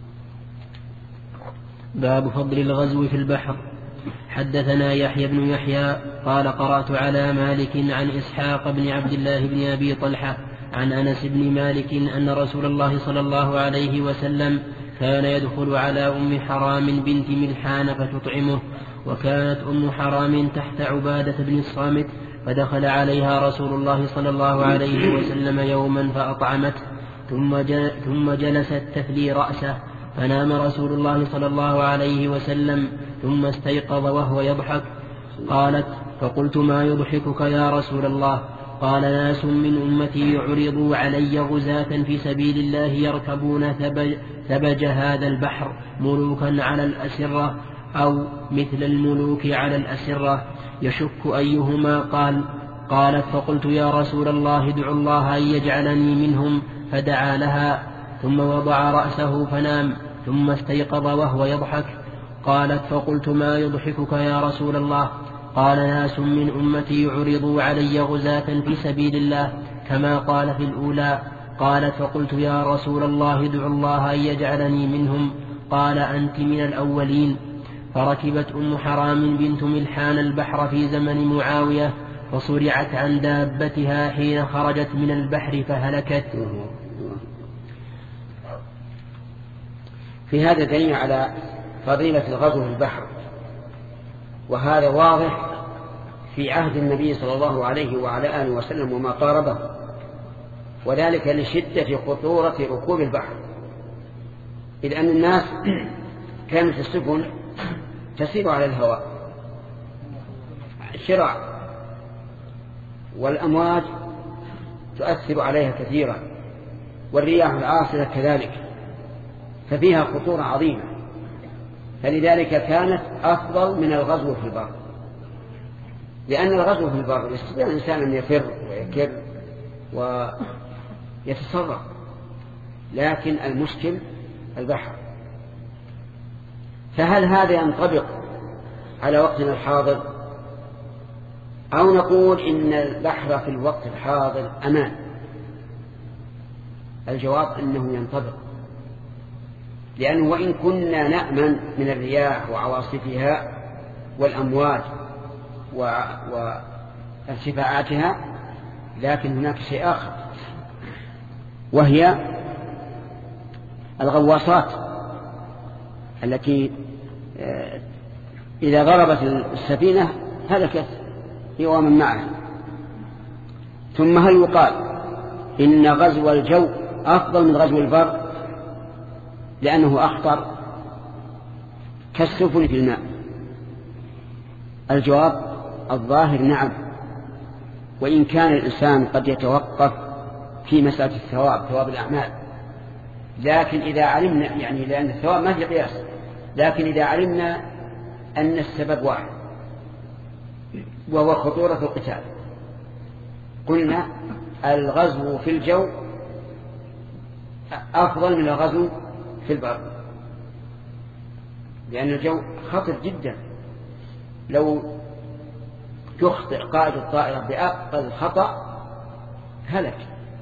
باب فضل الغزو في البحر. حدثنا يحيى بن يحيى قال قرأت على مالك عن إسحاق بن عبد الله بن أبي طلحة عن أنس بن مالك أن رسول الله صلى الله عليه وسلم كان يدخل على أم حرام بنت ملحان فتطعمه، وكانت أم حرام تحت عبادة بن الصامت، فدخل عليها رسول الله صلى الله عليه وسلم يوما فأطعمته، ثم جلست تثلي رأسه، فنام رسول الله صلى الله عليه وسلم ثم استيقظ وهو يضحك. قالت: فقلت: ما يضحكك يا رسول الله؟ قال: ناس من أمتي يعرضوا علي غزاة في سبيل الله يركبون ثبج هذا البحر ملوكا على الأسرة أو مثل الملوك على الأسرة، يشك أيهما قال. قالت: فقلت: يا رسول الله ادع الله أن يجعلني منهم، فدعا لها ثم وضع رأسه فنام، ثم استيقظ وهو يضحك. قالت: فقلت: ما يضحكك يا رسول الله؟ قال: ناس من أمتي يعرضوا علي غزاة في سبيل الله كما قال في الأولى. قالت: فقلت: يا رسول الله ادع الله أن يجعلني منهم. قال: أنت من الأولين. فركبت أم حرام بنت ملحان البحر في زمن معاوية، فصرعت عن دابتها حين خرجت من البحر فهلكت.
في هذا دليل على فضيلة الغزو في البحر، وهذا واضح في عهد النبي صلى الله عليه وعلى آله وسلم وما قاربه، وذلك لشدة خطورة ركوب البحر، إذ أن الناس كانت السفن تسير على الهواء شراع، والأمواج تؤثر عليها كثيرا، والرياح العاصفة كذلك، ففيها خطورة عظيمة، فلذلك كانت أفضل من الغزو في البر، لأن الغزو في البر يستطيع الإنسان أن يفر ويكر ويتصرف، لكن المشكل البحر. فهل هذا ينطبق على وقتنا الحاضر، أو نقول إن البحر في الوقت الحاضر أمان؟ الجواب أنه ينطبق، لأنه وإن كنا نأمن من الرياح وعواصفها والأمواج وارتفاعاتها، لكن هناك شيء آخر، وهي الغواصات التي إذا ضربت السفينة هلكت هي ومن معها. ثم هل يقال إن غزو الجو أفضل من غزو البر لأنه أخطر كالسفن في الماء؟ الجواب الظاهر نعم، وإن كان الإنسان قد يتوقف في مسألة الثواب، ثواب الأعمال، لكن إذا علمنا، يعني لأن الثواب ما في قياس، لكن إذا علمنا أن السبب واحد وهو خطورة القتال، قلنا الغزو في الجو أفضل من الغزو في البر، لأن الجو خطر جدا، لو يخطئ قائد الطائرة بأقل خطأ هلك.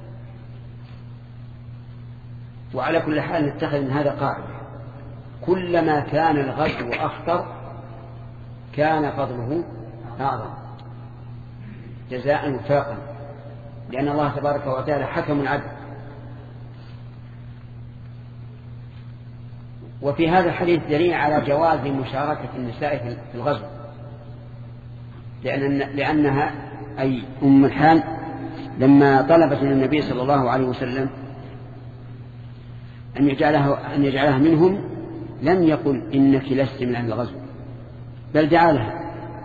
وعلى كل حال نتخذ من هذا قاعدة: كلما كان الغزو أخطر كان فضله أعظم جزاء وفاقا، لأن الله تبارك وتعالى حكم عدل. وفي هذا الحديث دليل على جواز مشاركة النساء في الغزو، لأنها أي أم الحان لما طلبت من النبي صلى الله عليه وسلم أن يجعلها منهم لم يقل إنك لست من أهل الغزو، بل دعا لها.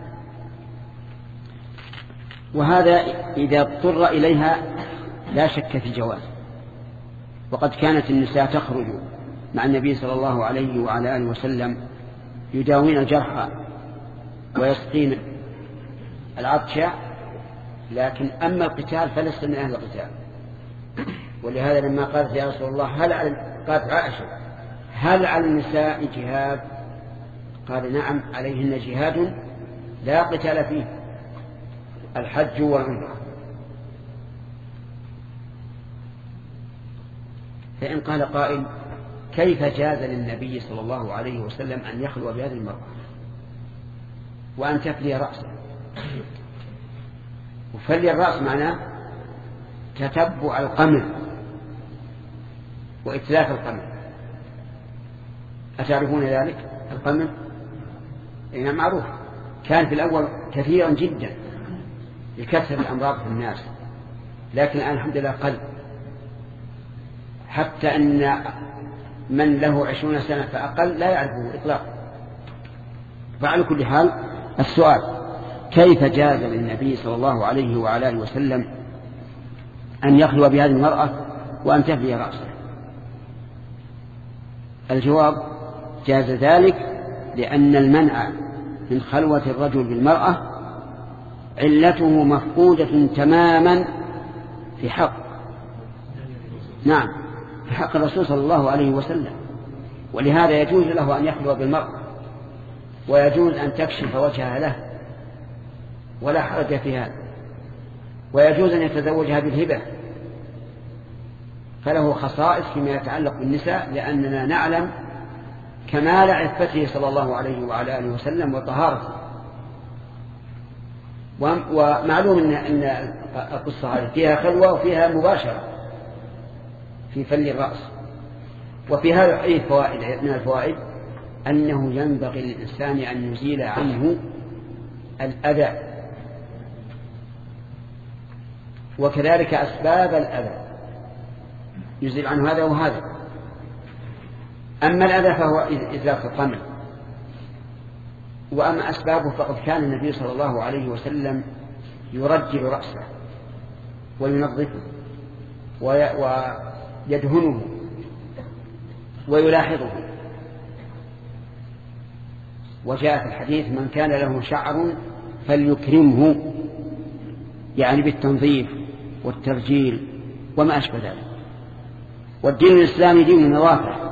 وهذا إذا اضطر إليها لا شك في جواز. وقد كانت النساء تخرج مع النبي صلى الله عليه وعلى آله وسلم يداوين الجرحى ويسقين العطش، لكن أما القتال فلست من أهل القتال. ولهذا لما قالت يا رسول الله قالت عائشة: هل على النساء جهاد؟ قال: نعم، عليهن جهاد لا قتال فيه، الحج والعمرة. فإن قال قائل: كيف جاز للنبي صلى الله عليه وسلم أن يخلو بهذه المرأة وأن تفلي رأسه؟ وفلي الرأس معناه تتبع القمل وإتلاف القمل. أتعرفون ذلك القمل؟ إنه معروف، كان في الأول كثيرا جدا لكثرة الأمراض في الناس، لكن الآن الحمد لله قل، حتى أن من له 20 سنة فأقل لا يعرفه إطلاقا. فعلى كل حال السؤال: كيف جاز للنبي صلى الله عليه وعلى آله وسلم أن يخلو بهذه المرأة وأن تفلي رأسه؟ الجواب: جاز ذلك لأن المنع من خلوة الرجل بالمرأة علته مفقودة تماما في حق في حق الرسول صلى الله عليه وسلم، ولهذا يجوز له أن يخلو بالمرأة، ويجوز أن تكشف وجهها له ولا حرج في هذا، ويجوز أن يتزوجها بالهبة، فله خصائص فيما يتعلق بالنساء، لأننا نعلم كمال عفته صلى الله عليه وعلى آله وسلم وطهارته. ومعلوم أن القصة هذه فيها خلوة وفيها مباشرة في فل الرأس. وفي هذا أي فوائد من الفوائد: أنه ينبغي للإنسان أن يزيل عنه الأذى، وكذلك أسباب الأذى يزيل عنه هذا وهذا. أما الأذى فهو إزالة القمل، وأما أسبابه فقد كان النبي صلى الله عليه وسلم يرجل رأسه وينظفه ويدهنه ويلاحظه. وجاء في الحديث: من كان له شعر فليكرمه، يعني بالتنظيف والترجيل وما أشبه ذلك. والدين الإسلامي دين النظافة،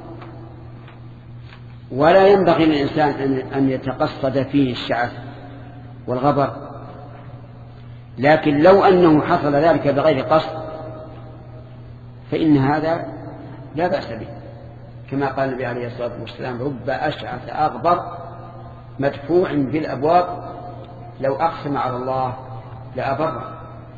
ولا ينبغي للإنسان أن يتقصد فيه الشعث والغبر، لكن لو أنه حصل ذلك بغير قصد فإن هذا لا بأس به، كما قال النبي عليه الصلاة والسلام: رب أشعث أغبر مدفوع بالأبواب لو أقسم على الله لأبره.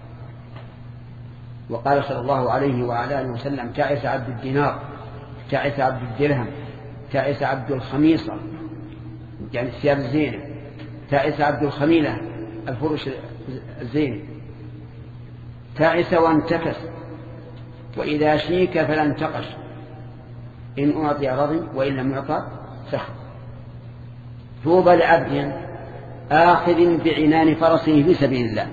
وقال صلى الله عليه وعلى آله وسلم: تعس عبد الدينار، تعس عبد الدرهم، تعس عبد الخميصة، يعني الثياب الزينة، تعس عبد الخميلة الفرش الزينة، تعس وانتكس، وإذا شيك فلا انتقش، إن أعطي رضي وإن لم يعطى سخط. طوبى لعبد آخذ بعنان فرسه في سبيل الله،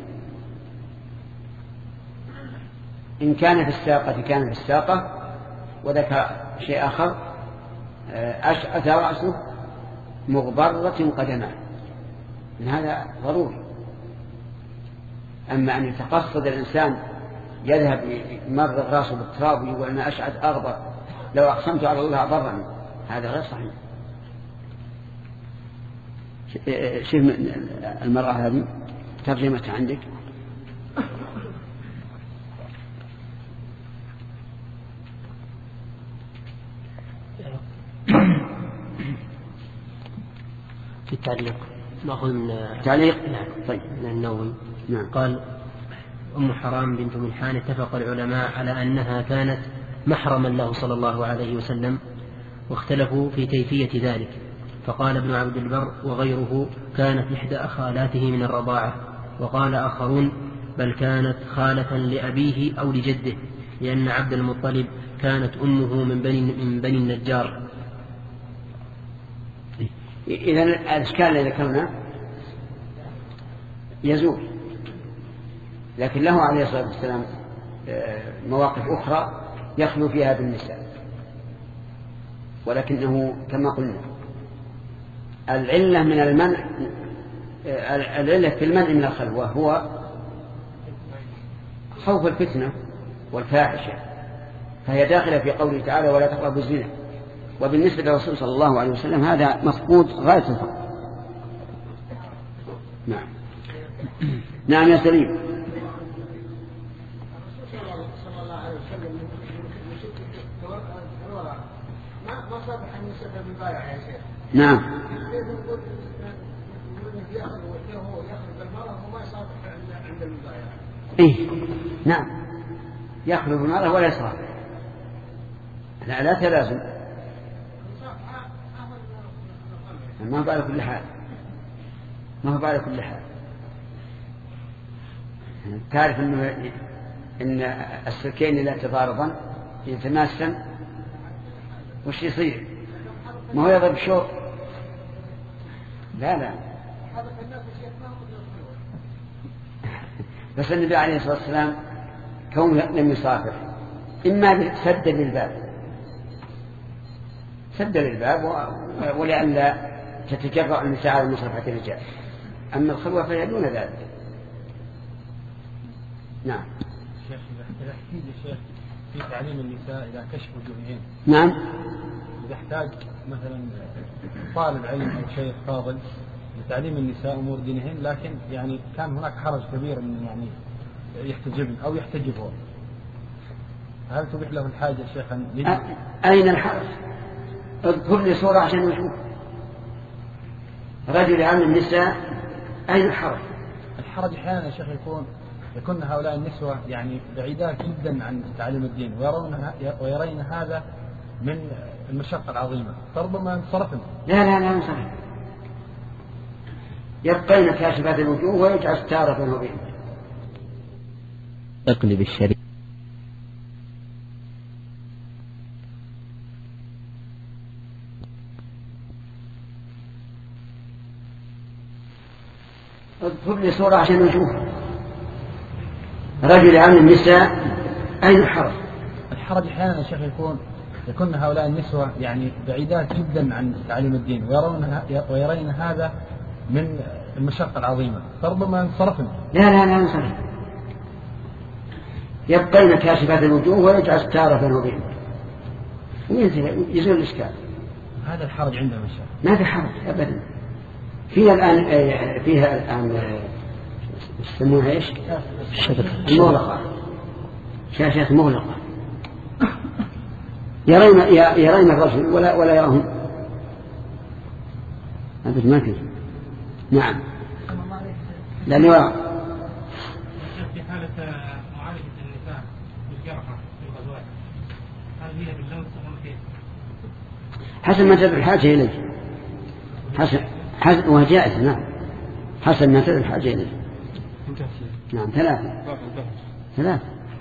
إن كان في الساقة كان في الساقة. وذكر شيء آخر: أشعث رأسه مغبرة قدمه، من هذا ضروري. أما أن يتقصد الإنسان يذهب يمرغ رأسه بالتراب ويقول أنا أشعث أغبر لو أقسمت على الله أبرني، هذا غير صحيح. شوف المرأة هذه ترجمتها عندك.
في التعليق نأخذ من
تعليق.
نعم.
طيب.
من النووي.
نعم.
قال: أم حرام بنت ملحان اتفق العلماء على أنها كانت محرما له صلى الله عليه وسلم، واختلفوا في كيفية ذلك. فقال ابن عبد البر وغيره: كانت إحدى أخالاته من الرضاعة. وقال آخرون: بل كانت خالة لأبيه أو لجده، لأن عبد المطلب كانت أمه من بني النجار.
إذن الإشكال الذي ذكرنا يزول، لكن له عليه الصلاة والسلام مواقف أخرى يخلو فيها بالنساء، ولكنه كما قلنا العلة من المنع، العلة في المنع من الخلوة هو خوف الفتنة والفاحشة، فهي داخلة في قوله تعالى: ولا تقربوا الزنا. وبالنسبة للرسول صلى الله عليه وسلم هذا مفقود غاية الفقر. نعم. نعم يا سليم.
الرسول صلى الله عليه وسلم ما صبح أن يسبب المبايع يا شيخ.
نعم.
يأخذ المرأة وما يصادف عند المبايع.
إيه نعم يخلو بالمرأة ولا يصرف. لا تلازم، ما هو بعد كل حال، ما هو بعد كل حال. تعرف إن السلكين لا يتضاربان يتماسن وش يصير؟ ما هو يضرب شوط. لا بس النبي عليه الصلاة والسلام كونه لم يصافح إما سد للباب ولئلا تتجرأ النساء على مصافحة الرجال. أما الخلوة فهي دون ذلك. نعم.
شيخ إذا احتاج الشيخ في تعليم النساء إذا كشف وجوههن.
نعم.
إذا احتاج مثلا طالب علم أو شيخ فاضل لتعليم النساء أمور دينهن، لكن يعني كان هناك حرج كبير من يعني يحتجب أو يحتجب هو، هل تبيح له الحاجة الشيخ أن يجب؟
أين الحرج؟ اذكر لي صورة عشان نشوف. رجل يعلم النساء، أين الحرج؟
الحرج أحيانا شيخ يكون هؤلاء النسوة يعني بعيدات جدا عن تعليم الدين ويرين هذا من المشقة العظيمة، فربما ينصرفن.
لا ينصرف، يبقين كاشفات الوجوه ويجعل ستارة بينه وبينه.
اقلب الشريف.
اذكر لي صورة عشان نشوف. رجل يعلم النساء، أين الحرج؟
الحرج أحيانا شيخ يكون هؤلاء النسوة يعني بعيدات جدا عن تعليم الدين ويرين هذا من المشقة العظيمة، فربما ينصرفن.
لا ينصرف، يبقين كاشفات الوجوه ويجعل ستارة بينه وبينه يزول الإشكال.
هذا الحرج عندنا إن شاء
الله. ما في حرج أبدا. فيها الآن يسمونها إيش؟ المغلقة، شاشات مغلقة، يرين الرجل ولا يراهم. هذا ما فيه. نعم. لا يرى.
في حالة معالجة النساء بالجرحى في الغزوات، هل هي باللمس أم كيف؟
حسب ما تدعو الحاجة إليه. حسب وجائز. نعم. حسب ما تدعو الحاجة إليه. نعم. ثلاثة.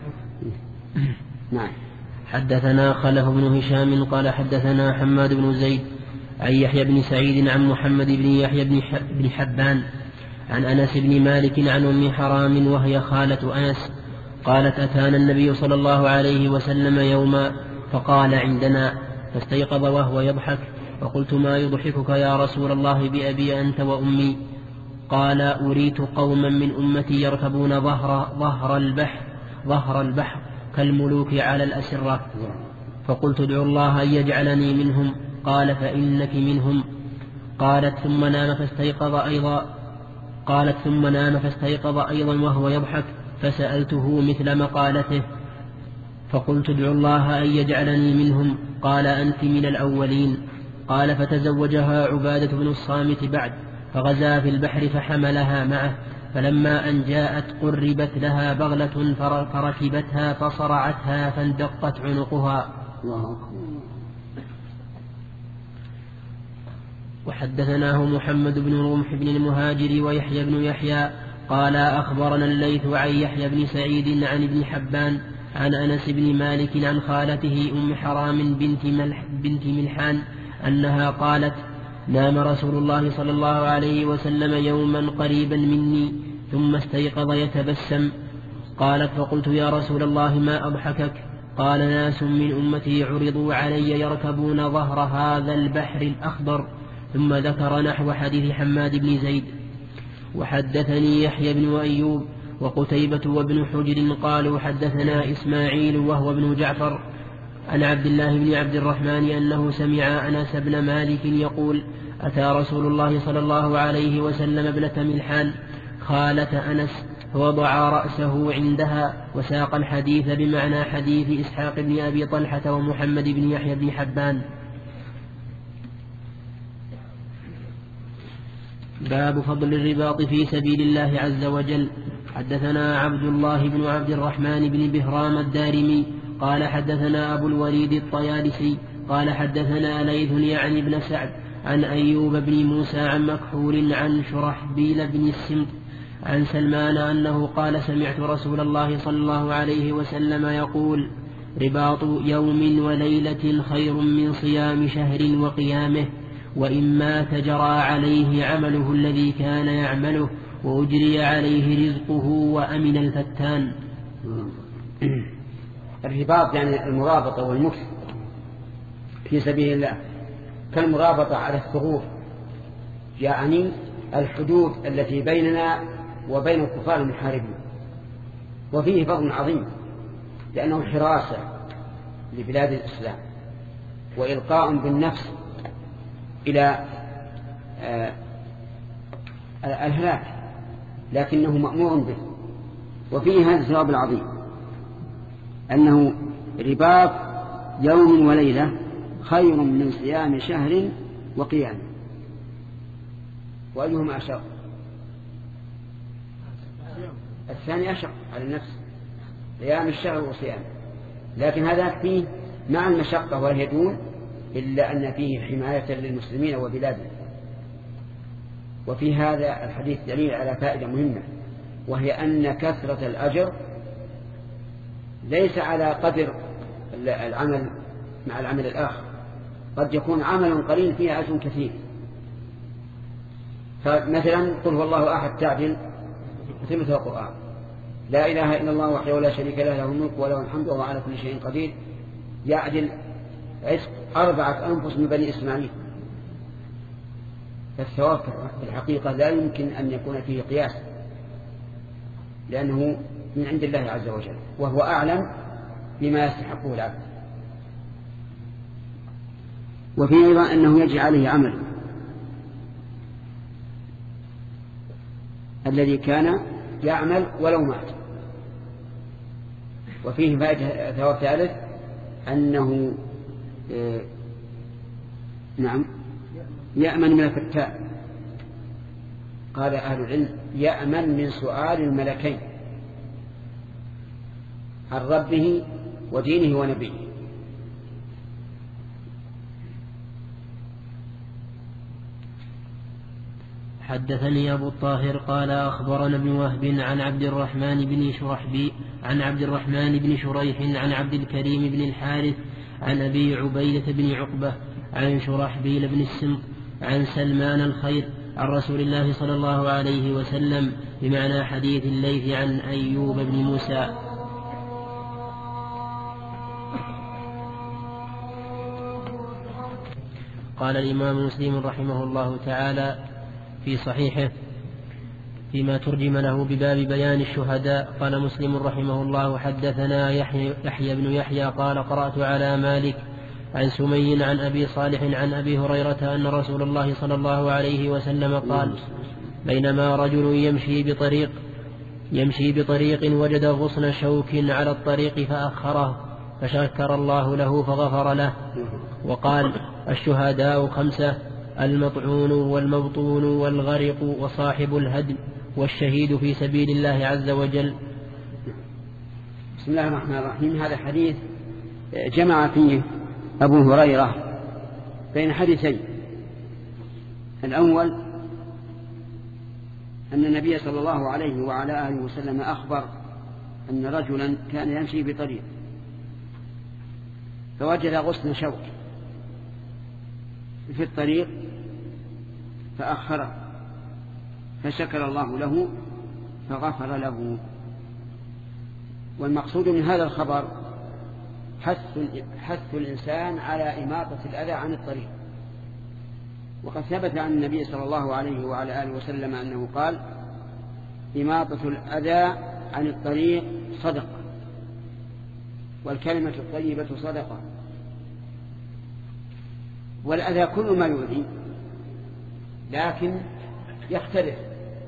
نعم.
حدثنا خلف بن هشام قال حدثنا حماد بن زيد عن يحيى بن سعيد عن محمد بن يحيى بن حبان عن أنس بن مالك عن أم حرام وهي خالة أنس قالت أتانا النبي صلى الله عليه وسلم يوما فقال عندنا، فاستيقظ وهو يضحك، فقلت ما يضحكك يا رسول الله بأبي أنت وأمي؟ قال أريت قوما من أمتي يركبون ظهر البحر كالملوك على الأسرة، فقلت ادعو الله أن يجعلني منهم. قال فإنك منهم. قالت ثم نام فاستيقظ أيضا وهو يضحك، فسألته مثل مقالته، فقلت ادعو الله أن يجعلني منهم. قال أنت من الأولين. قال فتزوجها عبادة بن الصامت بعد، فغزا في البحر فحملها معه، فلما أن جاءت قربت لها بغلة فركبتها فصرعتها فاندقت عنقها. وحدثناه محمد بن رمح بن المهاجر ويحيى بن يحيى قال أخبرنا الليث عن يحيى بن سعيد عن ابن حبان عن أنس بن مالك عن خالته أم حرام بنت ملحان أنها قالت نام رسول الله صلى الله عليه وسلم يوما قريبا مني ثم استيقظ يتبسم. قالت فقلت يا رسول الله ما أضحكك؟ قال ناس من أمتي عرضوا علي يركبون ظهر هذا البحر الأخضر، ثم ذكر نحو حديث حماد بن زيد. وحدثني يحيى بن أيوب وقتيبة وابن حجر قالوا حدثنا إسماعيل وهو ابن جعفر عن عبد الله بن عبد الرحمن أنه سمع أنس بن مالك يقول أتى رسول الله صلى الله عليه وسلم ابنة ملحان خالة أنس فوضع رأسه عندها، وساق الحديث بمعنى حديث إسحاق بن أبي طلحة ومحمد بن يحيى بن حبان. باب فضل الرباط في سبيل الله عز وجل. حدثنا عبد الله بن عبد الرحمن بن بهرام الدارمي قال حدثنا أبو الوليد الطيالسي قال حدثنا ليث يعني بن سعد عن أيوب بن موسى عن مكحول عن شرحبيل بن السمط عن سلمان أنه قال سمعت رسول الله صلى الله عليه وسلم يقول رباط يوم وليلة خير من صيام شهر وقيامه وإن مات جرى عليه عمله الذي كان يعمله وأجري عليه رزقه وأمن الفتان.
الرباط يعني المرابطة والمكث في سبيل الله كالمرابطة على الثغور، يعني الحدود التي بيننا وبين الكفار المحاربين. وفيه فضل عظيم لأنه حراسة لبلاد الإسلام وإلقاء بالنفس إلى الهلاك، لكنه مأمور به. وفيه هذا الثواب العظيم أنه رباط يوم وليلة خير من صيام شهر وقيام. وأيهما أشق؟ الثاني أشق على النفس، صيام الشهر وصيام، لكن هذا فيه مع المشقة وهي دون، إلا أن فيه حماية للمسلمين وبلادهم. وفي هذا الحديث دليل على فائدة مهمة، وهي أن كثرة الأجر ليس على قدر العمل مع العمل الآخر، قد يكون عمل قليل فيه أجر كثير. فمثلا قل هو الله أحد تعدل ثلث القرآن، لا إله إلا الله وحده لا شريك له له الملك وله الحمد وهو على كل شيء قدير، يعدل عتق 4 أنفس من بني إسماعيل. فالثواب في الحقيقة لا يمكن أن يكون فيه قياس، لأنه من عند الله عز وجل وهو أعلم بما يستحقه العبد. وفي أيضا أنه يجري عليه عمل الذي كان يعمل ولو مات. وفيه فائدة ثواب ثالث أنه يأمن من الفتان. قال أهل العلم يأمن من سؤال الملكين عن ربه ودينه ونبيه.
حدثني أبو الطاهر قال أخبرنا ابن وهب عن عبد الرحمن بن شريح عن عبد الكريم بن الحارث عن أبي عبيدة بن عقبة عن شرحبيل بن السمط عن سلمان الخير عن رسول الله صلى الله عليه وسلم بمعنى حديث الليث عن أيوب بن موسى. قال الإمام مسلم رحمه الله تعالى في صحيحه فيما ترجم له بباب بيان الشهداء، قال مسلم رحمه الله حدثنا يحيى بن يحيى قال قرأت على مالك عن سمي عن أبي صالح عن أبي هريرة أن رسول الله صلى الله عليه وسلم قال بينما رجل يمشي بطريق وجد غصن شوك على الطريق فأخره فشكر الله له فغفر له. وقال الشهداء 5: المطعون والمبطون والغرق وصاحب الهدم والشهيد في سبيل الله عز وجل.
بسم الله الرحمن الرحيم. هذا الحديث جمع فيه أبو هريرة بين حديثين. الأول أن النبي صلى الله عليه وعلى آله وسلم أخبر أن رجلا كان يمشي بطريق فوجد غصن شوك في الطريق فأخره فشكر الله له فغفر له. والمقصود من هذا الخبر حث الإنسان على إماطة الأذى عن الطريق. وقد ثبت عن النبي صلى الله عليه وعلى آله وسلم أنه قال إماطة الأذى عن الطريق صدقة والكلمة الطيبة صدقة. والأذى كل ما يؤذي، لكن يختلف.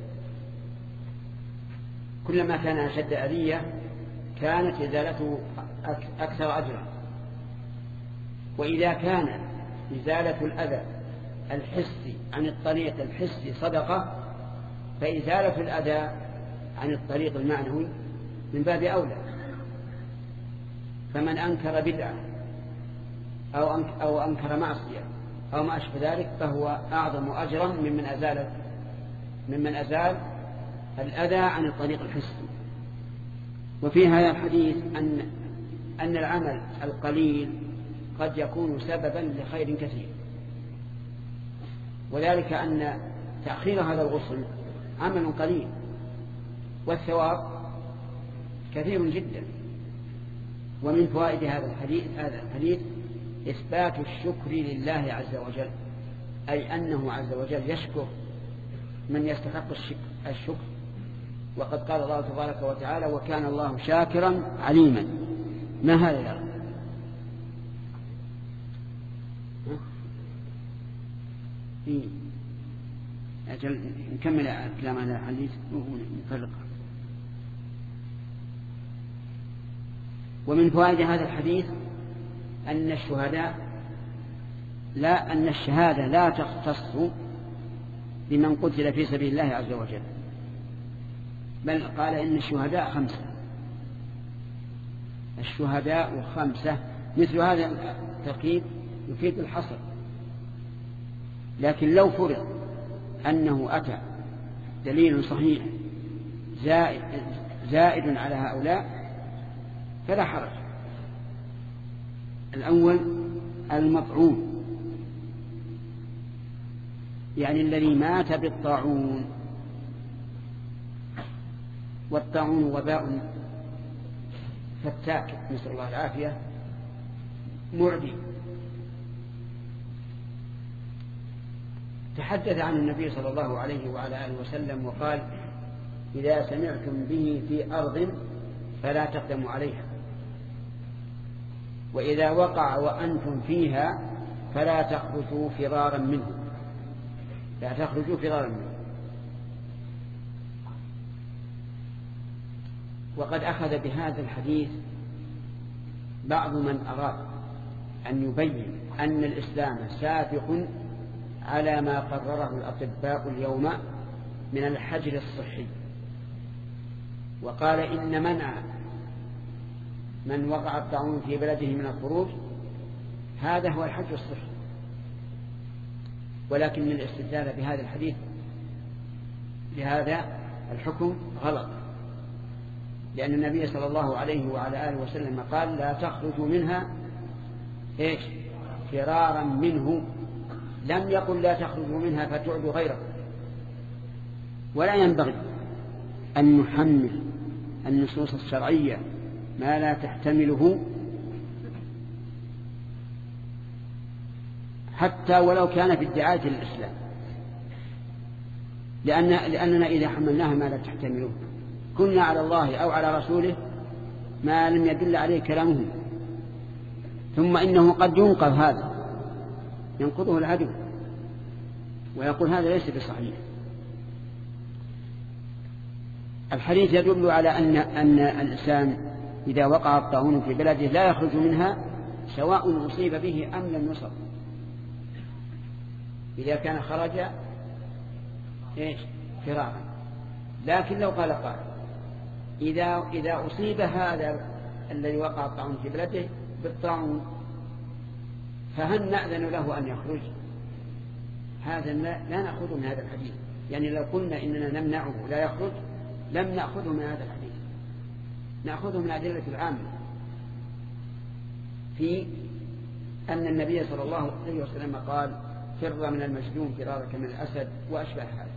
كلما كان أشد أذية كانت إزالته أكثر أجرا. وإذا كان إزالة الأذى الحسي عن الطريق الحسي صدقة، فإزالة الأذى عن الطريق المعنوي من باب أولى. فمن أنكر بدعة أو أنكر معصية أو ما أشبه ذلك فهو أعظم أجرا ممن أزال الأذى عن الطريق الحسي. وفي هذا الحديث أن العمل القليل قد يكون سببا لخير كثير، وذلك أن تأخير هذا الغسل عمل قليل والثواب كثير جدا. ومن فوائد هذا الحديث إثبات الشكر لله عز وجل، أي أنه عز وجل يشكر من يستحق الشكر. وقد قال الله تبارك وتعالى: وكان الله شاكرا عليما. ما هذا يا رب؟ أجل نكمل الكلام على الحديث ونفرق. ومن فوائد هذا الحديث أن الشهادة لا تختص بمن قتل في سبيل الله عز وجل، بل قال إن الشهداء 5. الشهداء 5 مثل هذا التركيب يفيد الحصر. لكن لو فرض أنه أتى دليل صحيح زائد على هؤلاء فلا حرج. الأول المطعون، يعني الذي مات بالطاعون، والطاعون وباء فتاك نسأل الله العافية معدي. تحدث عن النبي صلى الله عليه وعلى آله وسلم وقال: إذا سمعتم به في أرض فلا تقدموا عليها، وإذا وقع وأنتم فيها فلا تخرجوا فرارا منه. لا تخرجوا فرارا منه. وقد أخذ بهذا الحديث بعض من أراد أن يبين أن الإسلام سابق على ما قرره الأطباء اليوم من الحجر الصحي، وقال إن منع من وقع الطاعون في بلده من الخروج هذا هو الحجر الصحي. ولكن الاستدلال بهذا الحديث لهذا الحكم غلط، لأن النبي صلى الله عليه وعلى آله وسلم قال: لا تخرجوا منها فرارا منه. لم يقل لا تخرجوا منها فتعدوا غيره. ولا ينبغي أن نحمل النصوص الشرعية ما لا تحتمله، حتى ولو كان في ادعاء الإسلام، لأننا إذا حملناها ما لا تحتمله كنا على الله أو على رسوله ما لم يدل عليه كلامه. ثم إنه قد ينقض هذا، ينقضه العدو ويقول هذا ليس بصحيح. الحديث يدل على أن الإنسان إذا وقع الطاعون في بلده لا يخرج منها سواء أصيب به أم لم يصب. إذا كان خرج فرارا. لكن لو قال قائل: إذا أصيب هذا الذي وقع الطاعون في بلده بالطاعون فهل نأذن له أن يخرج؟ هذا لا نأخذه من هذا الحديث. يعني لو قلنا إننا نمنعه لا يخرج لم نأخذه من هذا الحديث، نأخذه من أدلة العامة في أن النبي صلى الله عليه وسلم قال: فر من المجذوم فرارك من الأسد وأشبه هذا.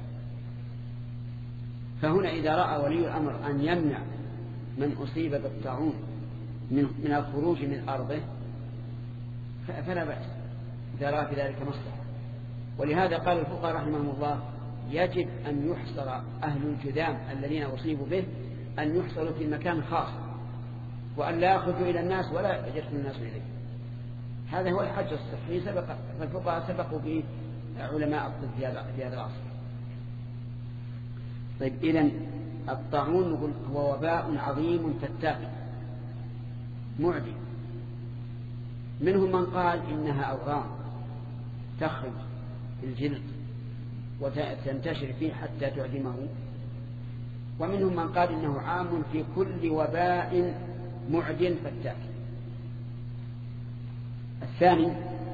فهنا إذا رأى ولي الأمر أن يمنع من أصيب بالطاعون من الخروج من أرضه فلا بأس إذا رأى في ذلك مصلحة. ولهذا قال الفقهاء رحمهم الله: يجب أن يحصر أهل الجذام الذين أصيبوا به، أن يحصروا في مكان خاص، وأن لا يخرجوا إلى الناس ولا يدخل الناس إليه. هذا هو الحج الصحي فالفقهاء سبقوا به علماء الطب في هذا العصر. طيب، إذن الطاعون هو وباء عظيم فتاك معدي. منهم من قال إنها أورام تخرج في الجلد وتنتشر فيه حتى تعدمه، ومنهم من قال إنه عام في كل وباء معد فتاك. الثاني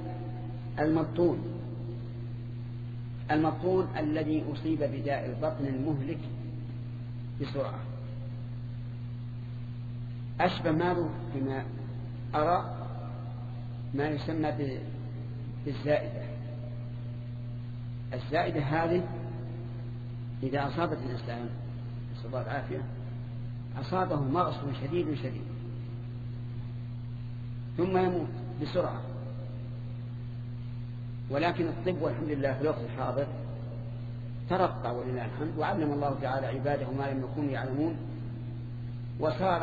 المبطون الذي أصيب بداء البطن المهلك بسرعة، أشبه ماله بما أرى ما يسمى بالزائدة. الزائدة هذه إذا أصابت الإنسان نسأل الله العافية أصابه مغص شديد ثم يموت بسرعة، ولكن الطب والحمد لله في الوقت الحاضر ترقى ولله الحمد، وعلم الله تعالى عباده ما لم يكونوا يعلمون، وصار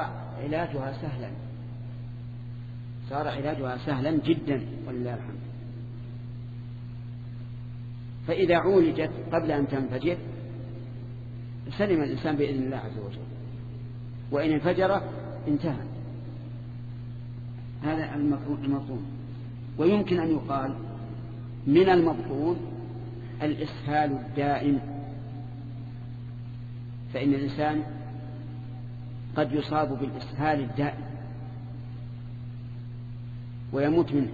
علاجها سهلا جدا ولله الحمد. فإذا عولجت قبل أن تنفجر سلم الإنسان بإذن الله عز وجل، وإن انفجر انتهى. هذا المبطون. ويمكن أن يقال من المبطون الإسهال الدائم، فإن الإنسان قد يصاب بالإسهال الدائم ويموت منه،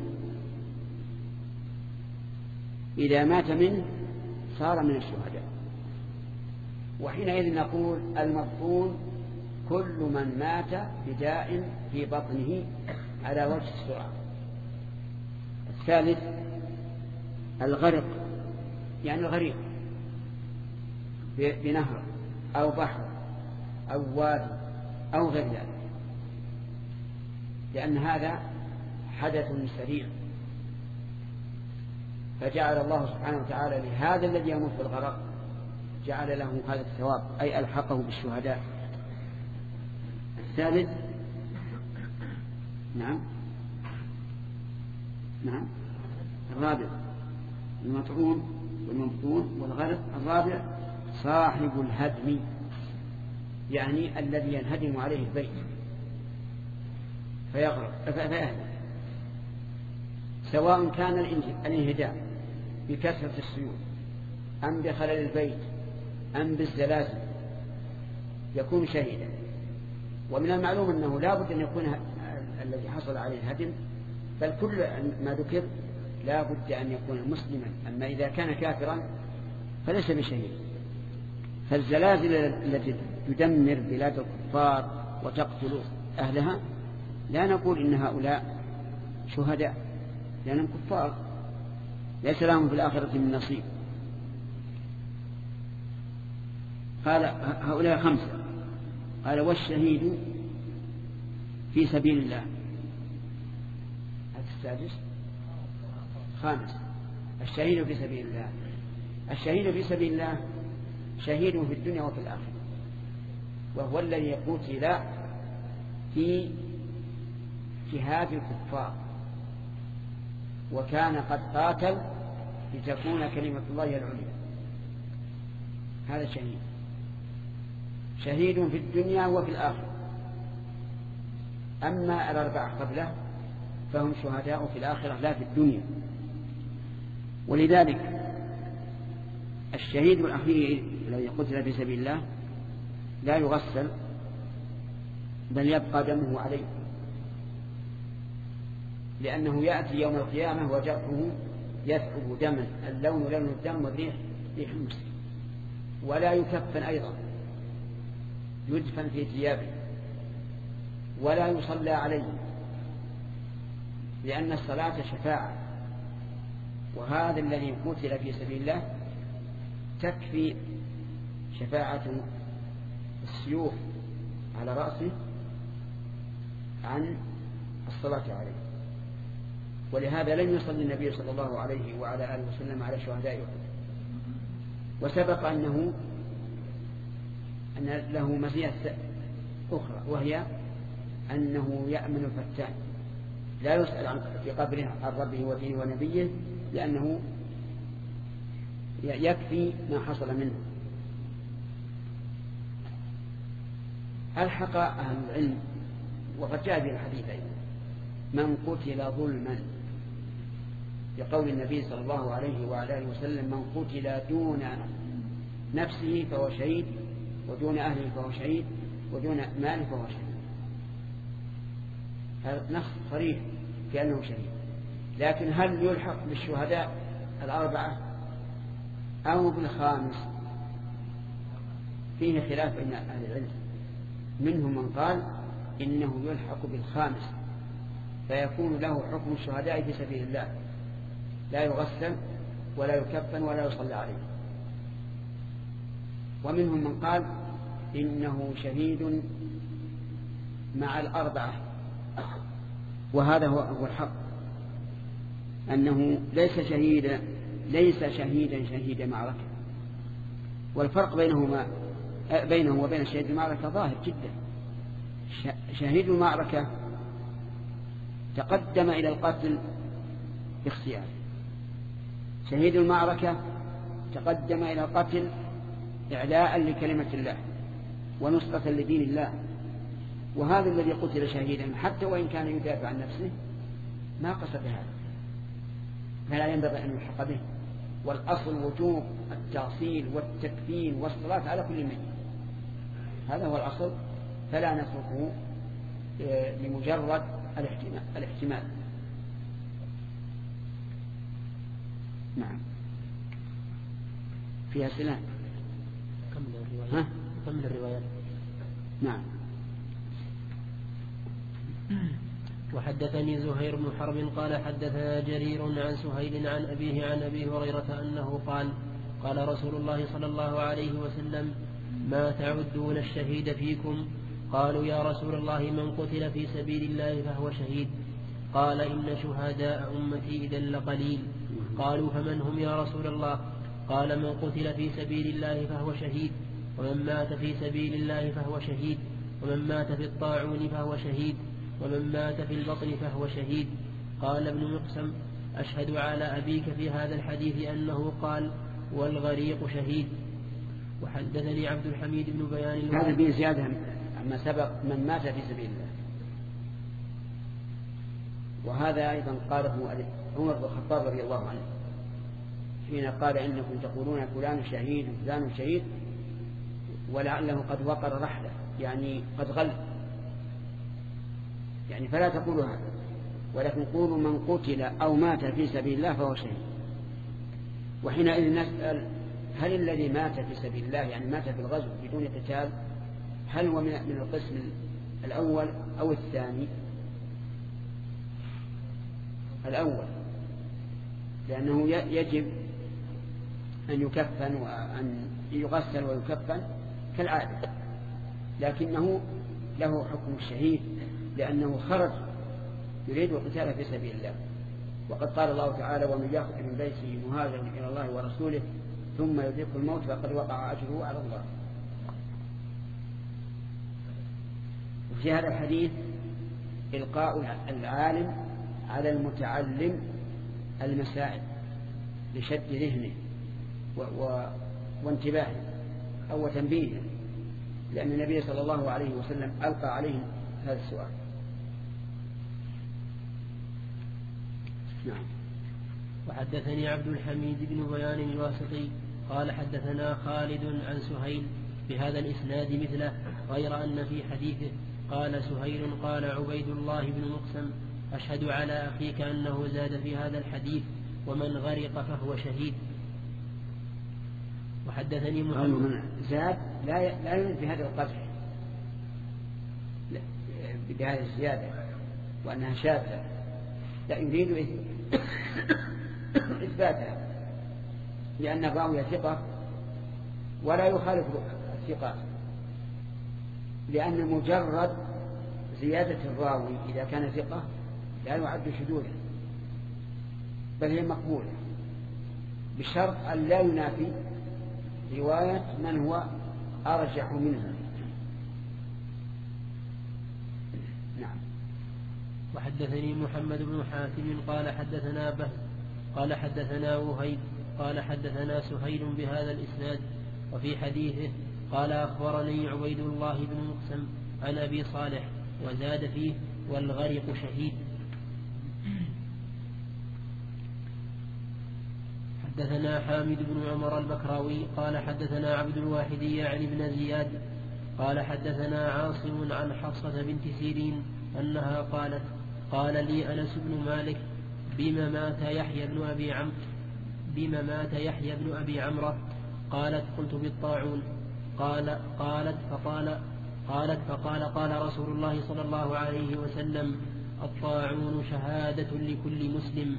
إذا مات منه صار من الشهداء. وحينئذ نقول المبطون كل من مات بداء في بطنه على وجه السرعة. الثالث الغرق، يعني الغريق بنهر أو بحر أو وادي أو غير ذلك، لأن هذا حدث سريع، فجعل الله سبحانه وتعالى لهذا الذي يموت في الغرق جعل له هذا الثواب، أي ألحقه بالشهداء. الثالث نعم الرابع المطعون والمبطون والغرق. الرابع صاحب الهدم، يعني الذي ينهدم عليه البيت فيهدم، سواء كان الانهدام بكثرة السيول أم بخلل البيت أم بالزلازل يكون شهيدا. ومن المعلوم أنه لا بد أن يكون الذي حصل عليه الهدم، بل كل ما ذكر لا بد أن يكون مسلما، أما إذا كان كافرا فليس بشهيد. فالزلازل التي تدمر بلاد الكفار وتقتل أهلها لا نقول إن هؤلاء شهداء، لأنهم كفار ليس لهم في الآخرة من نصيب. قال هؤلاء 5. قال والشهيد في سبيل الله. السادس 5 الشهيد في سبيل الله. الشهيد في سبيل الله شهيد في الدنيا وفي الآخرة، وهو الذي قتل في جهاد الكفار وكان قد قاتل لتكون كلمة الله العليا. هذا شهيد في الدنيا وفي الآخرة. أما 4 قبله فهم شهداء في الآخرة لا في الدنيا. ولذلك الشهيد الأخير الذي قتل في سبيل الله لا يغسل، بل يبقى دمه عليه، لأنه يأتي يوم القيامة وجرحه يثعب دما، اللون لون الدم والريح ريح المسك. ولا يكفن أيضا، يدفن في ثيابه ولا يصلى عليه، لأن الصلاة شفاعة. وهذا الذي قتل في سبيل الله تكفي شفاعة السيوف على رأسه عن الصلاة عليه. ولهذا لم يصلي النبي صلى الله عليه وعلى آله وسلم على شهداء أحد. وسبق أن له مزية أخرى، وهي أنه يأمن الفتان، لا يسأل في قبره عن ربه ودينه ونبيه، لأنه يكفي ما حصل منه. ألحق أهل العلم وقد جاء به الحديث أيضا من قتل ظلما، بقول النبي صلى الله عليه وعلى آله وسلم من قتل دون نفسه فهو شهيد ودون أهله فهو شهيد ودون ماله فهو شهيد. هذا نص صريح في أنه شهيد. لكن هل يلحق بالشهداء الأربعة أو بالخامس؟ فيه خلاف بين أهل العلم. منهم من قال إنه يلحق بالخامس فيكون له حكم الشهداء في سبيل الله، لا يغسل ولا يكفن ولا يصلى عليه. ومنهم من قال إنه شهيد مع الأربعة، وهذا هو الحق، أنه ليس شهيدا شهيد معركة. والفرق بينه وبين شهيد المعركة ظاهر جدا. شهيد المعركة تقدم إلى القتل باختيار، شهيد المعركة تقدم إلى القتل إعلاء لكلمة الله ونصرة لدين الله. وهذا الذي قتل شهيدا حتى وإن كان يدافع عن نفسه ما قصد هذا، فلا ينبغي أن يلحق به. والأصل وجوب التأصيل والتكفين والصلاة على كل من، هذا هو الأصل، فلا نتركه لمجرد الاحتمال. نعم. فيها سلام.
كمل الروايات.
نعم.
وحدثني زهير بن حرب قال حدثنا جرير عن سهيل عن أبيه عن أبي هريرة أنه قال قال رسول الله صلى الله عليه وسلم: ما تعدون الشهيد فيكم؟ قالوا: يا رسول الله من قتل في سبيل الله فهو شهيد. قال: إن شهداء أمتي إذا لقليل. قالوا: فمن هم يا رسول الله؟ قال: من قتل في سبيل الله فهو شهيد، ومن مات في سبيل الله فهو شهيد، ومن مات في الطاعون فهو شهيد، ومن مات في البطن فهو شهيد. قال ابن مقسم: أشهد على أبيك في هذا الحديث أنه قال: والغريق شهيد. وحدثني عبد الحميد بن بيان
هذا به زيادة عما سبق: من مات في سبيل الله. وهذا أيضا قاله عمر بن الخطاب رضي الله عنه حين قال: إنكم تقولون فلان شهيد وفلان شهيد، ولعله قد وقر رحلة، يعني قد غل، يعني فلا تقولوا هذا، ولكن قولوا من قتل أو مات في سبيل الله فهو شهيد. وحينئذ نسأل: هل الذي مات في سبيل الله يعني مات في الغزو بدون قتال هل هو من القسم الأول أو الثاني؟ الأول، لأنه يجب أن يكفن وأن يغسل ويكفن كالعادة، لكنه له حكم الشهيد لأنه خرج يريد القتال في سبيل الله. وقد قال الله تعالى: ومن يخرج من بيته مهاجرا إلى الله ورسوله ثم يدركه الموت فقد وقع أجره على الله. وفي هذا الحديث إلقاء العالم على المتعلم المسائل لشد ذهنه وانتباهه أو تنبيهه، لأن النبي صلى الله عليه وسلم ألقى عليه هذا السؤال. نعم.
وحدثني عبد الحميد بن بيان الواسطي قال حدثنا خالد عن سهيل بهذا الإسناد مثله، غير أن في حديثه قال سهيل قال عبيد الله بن مقسم: أشهد على أخيك أنه زاد في هذا الحديث: ومن غرق فهو شهيد. وحدثني محمد
زاد لا يريد بهذا القدح بهذه الزيادة وأنها شاذة، لا يريد إثباتها، لأن الراوي ثقة ولا يخالف الثقات، لأن مجرد زيادة الراوي إذا كان ثقة لا يعد شذوذا، بل هي مقبولة بشرط أن لا ينافي رواية من هو أرجح منه. نعم.
وحدثني محمد بن حاتم قال حدثنا بهز قال حدثنا وهيب قال حدثنا سهيل بهذا الإسناد، وفي حديثه قال أخبرني عبيد الله بن مقسم عن أبي صالح وزاد فيه: والغرق شهيد. حدثنا حامد بن عمر البكراوي قال حدثنا عبد الواحد يعني بن زياد قال حدثنا عاصم عن حفصة بنت سيرين أنها قالت قال لي أنس بن مالك بما مات يحيى بن أبي عمرو قالت قلت بالطاعون قالت فقال رسول الله صلى الله عليه وسلم الطاعون شهادة لكل مسلم.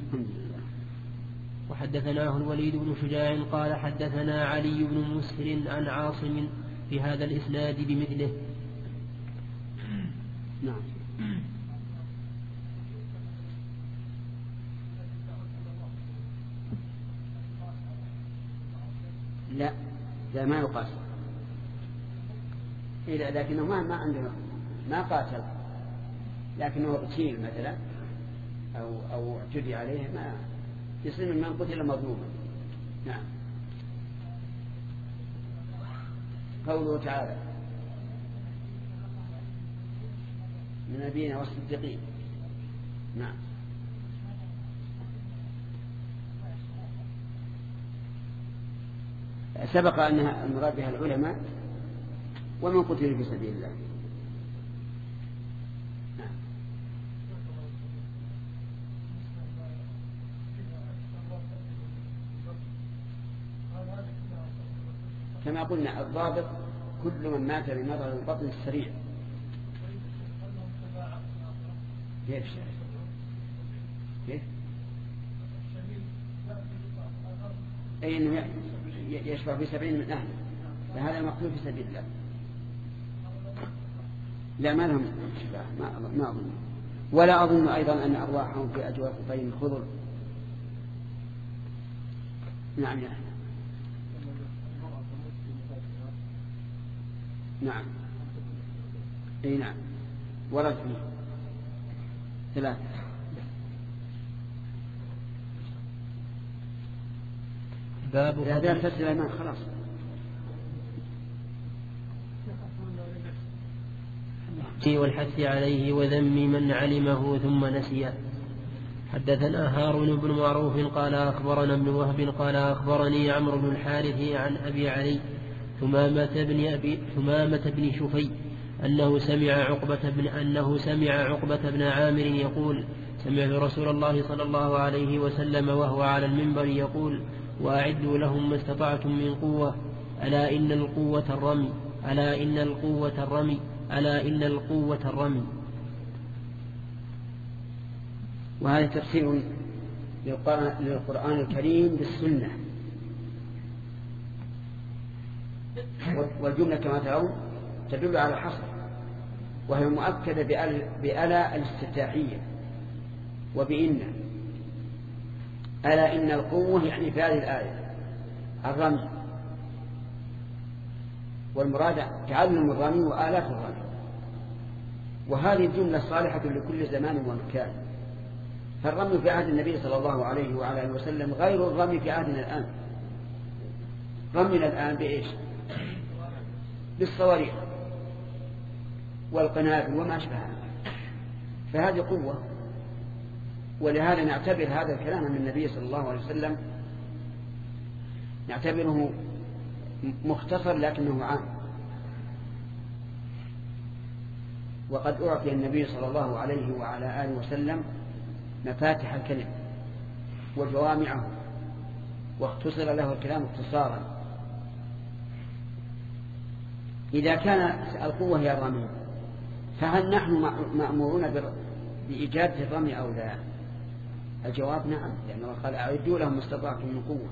وحدثناه الوليد بن شجاع قال حدثنا علي بن مسهر عن عاصم في هذا الإسناد بمثله.
نعم. لا ما يقاس لكنه ما عنده ما قاتل لكنه اغتيل مثلا أو اعتدي عليه ما يصير من قتل مظلوما. نعم. قوله تعالى من نبينا والصديقين. نعم. سبق أنها المراد بها العلماء ومن قتل في سبيل الله. نعم. كما قلنا الضابط كل من مات بمرض البطن السريع. كيف أي أنه يشفع في 70 من أهله فهذا المقتول في سبيل الله. لا ما لهم شفاعة ما أظن ولا أظن أيضا أن أرواحهم في أجواف طين الخضر. نعم يا أهل. نعم أي نعم ورد فيه 3.
باب
هذا تسلى ما خلاص.
والحث عليه وذم من علمه ثم نسيه. حدثنا هارون بن معروف قال أخبرنا ابن وهب قال أخبرني عمرو بن الحارث عن أبي علي ثمامة بن شفي أنه سمع عقبة بن عامر يقول سمعت رسول الله صلى الله عليه وسلم وهو على المنبر يقول وأعدوا لهم ما استطعتم من قوة ألا إن القوة الرمي ألا إن القوة الرمي ألا إن القوة الرمي.
وهذا تفسير للقرآن الكريم بالسنة. والجملة كما ترون تدل على الحصر وهي مؤكدة بألا الاستفتاحية وبإن. ألا إن القوة يعني في هذه الآية الرمي والمراد تعلم الرمي وآلات الرمي. وهذه الجملة صالحة لكل زمان ومكان. فالرمي في عهد النبي صلى الله عليه وعلى آله وسلم غير الرمي في عهدنا الآن. رمينا الآن بإيش؟ بالصواريخ والقنابل وما أشبهها. فهذه قوة. ولهذا نعتبر هذا الكلام من النبي صلى الله عليه وسلم نعتبره مختصر لكنه عام. وقد أعطي النبي صلى الله عليه وعلى آله وسلم مفاتح الكلم وجوامعه واختصر له الكلام اختصارا. إذا كان القوة هي الرمي فهل نحن مأمورون بإجادة الرمي أو لا؟ الجواب نعم لأنه قال أعدوا لهم ما استطعتم من قوة.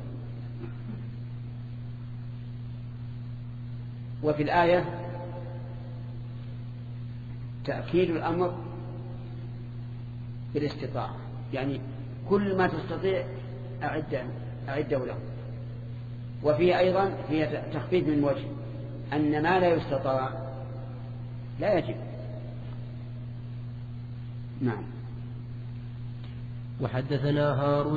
وفي الآية تأكيد الأمر بالاستطاعة يعني كل ما تستطيع أعده له. وفيه أيضا فيه تخفيف من وجه أن ما لا يستطاع لا يجب. نعم.
وحدثنا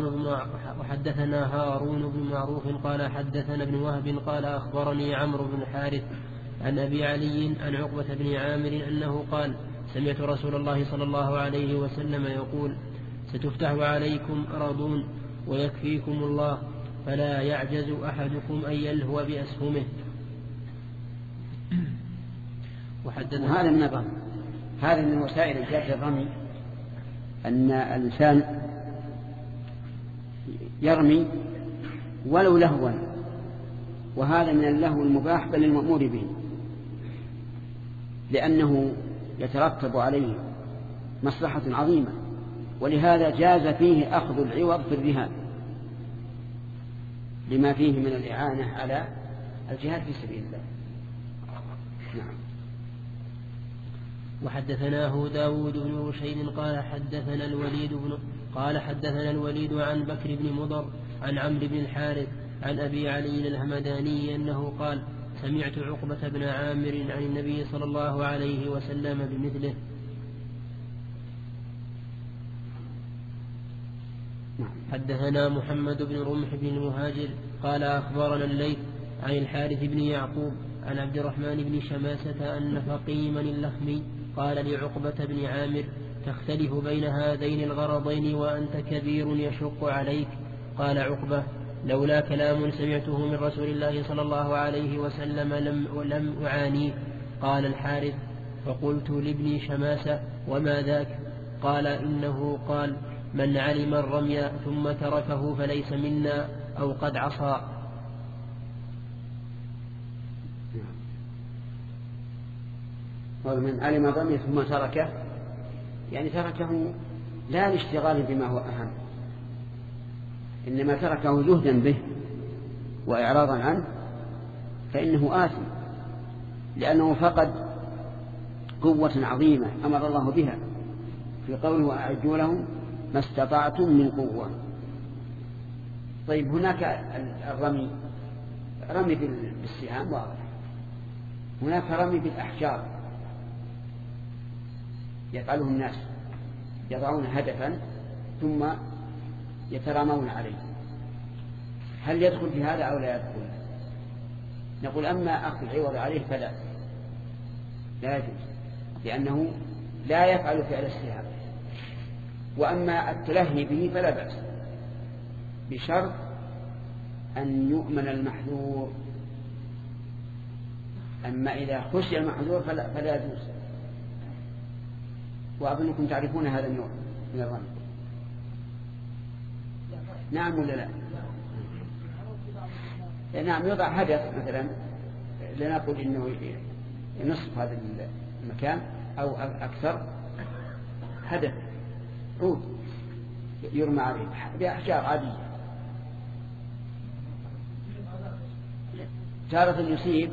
هارون بن معروف قال حدثنا ابن وهب قال أخبرني عمرو بن الحارث عن أبي علي عن عقبة بن عامر أنه قال سمعت رسول الله صلى الله عليه وسلم يقول ستفتح عليكم أرضون ويكفيكم الله فلا يعجز أحدكم أن يلهو بأسهمه.
وهذا من الرمي، هذا من وسائل إيجاد الرمي، أن الإنسان يرمي ولو لهوا، وهذا من اللهو المباح بل المأمور به، لأنه يترتب عليه مصلحة عظيمة، ولهذا جاز فيه أخذ العوض في الرهان لما فيه من الإعانة على الجهاد في سبيل الله. نعم.
وحدثناه داود بن رشيد قال حدثنا الوليد عن بكر بن مضر عن عمرو بن الحارث عن أبي علي الهمداني أنه قال: سمعت عقبة بن عامر عن النبي صلى الله عليه وسلم بمثله. حدثنا محمد بن رمح بن المهاجر قال أخبرنا الليث عن الحارث بن يعقوب عن عبد الرحمن بن شماسة أن فقيما اللخمي قال لعقبة بن عامر: تختلف بين هذين الغرضين وأنت كبير يشق عليك. قال عقبة: لولا كلام سمعته من رسول الله صلى الله عليه وسلم لم أعانيه. قال الحارث: فقلت لابن شماسة: وما ذاك؟ قال: إنه قال: من علم الرمي ثم تركه فليس منا أو قد عصى.
ومن علم الرمي ثم تركه، يعني تركه لا لاشتغال بما هو أهم، إنما تركه زهدا به وإعراضا عنه، فإنه آثم، لأنه فقد قوة عظيمة أمر الله بها في قوله: وأعدوا لهم ما استطعتم من قوة. طيب، هناك رمي بالسهام واضح، هناك رمي بالأحجار يفعله الناس، يضعون هدفا ثم يترامون عليه. هل يدخل في هذا أو لا يدخل؟ نقول: أما أخذ العوض عليه فلا، لا يجوز، لأنه لا يفعل فعل السهام. وأما التلهي به فلا بأس، بشرط أن يؤمن المحذور. أما إذا خشي المحذور فلا يجوز. وأظنكم تعرفون هذا النوع من الرمي. نعم ولا لا؟ نعم، يوضع هدف مثلا، لنقول إنه نصف هذا المكان أو أكثر، هدف عود يرمى عليه بأحجار عادية، تارة يصيب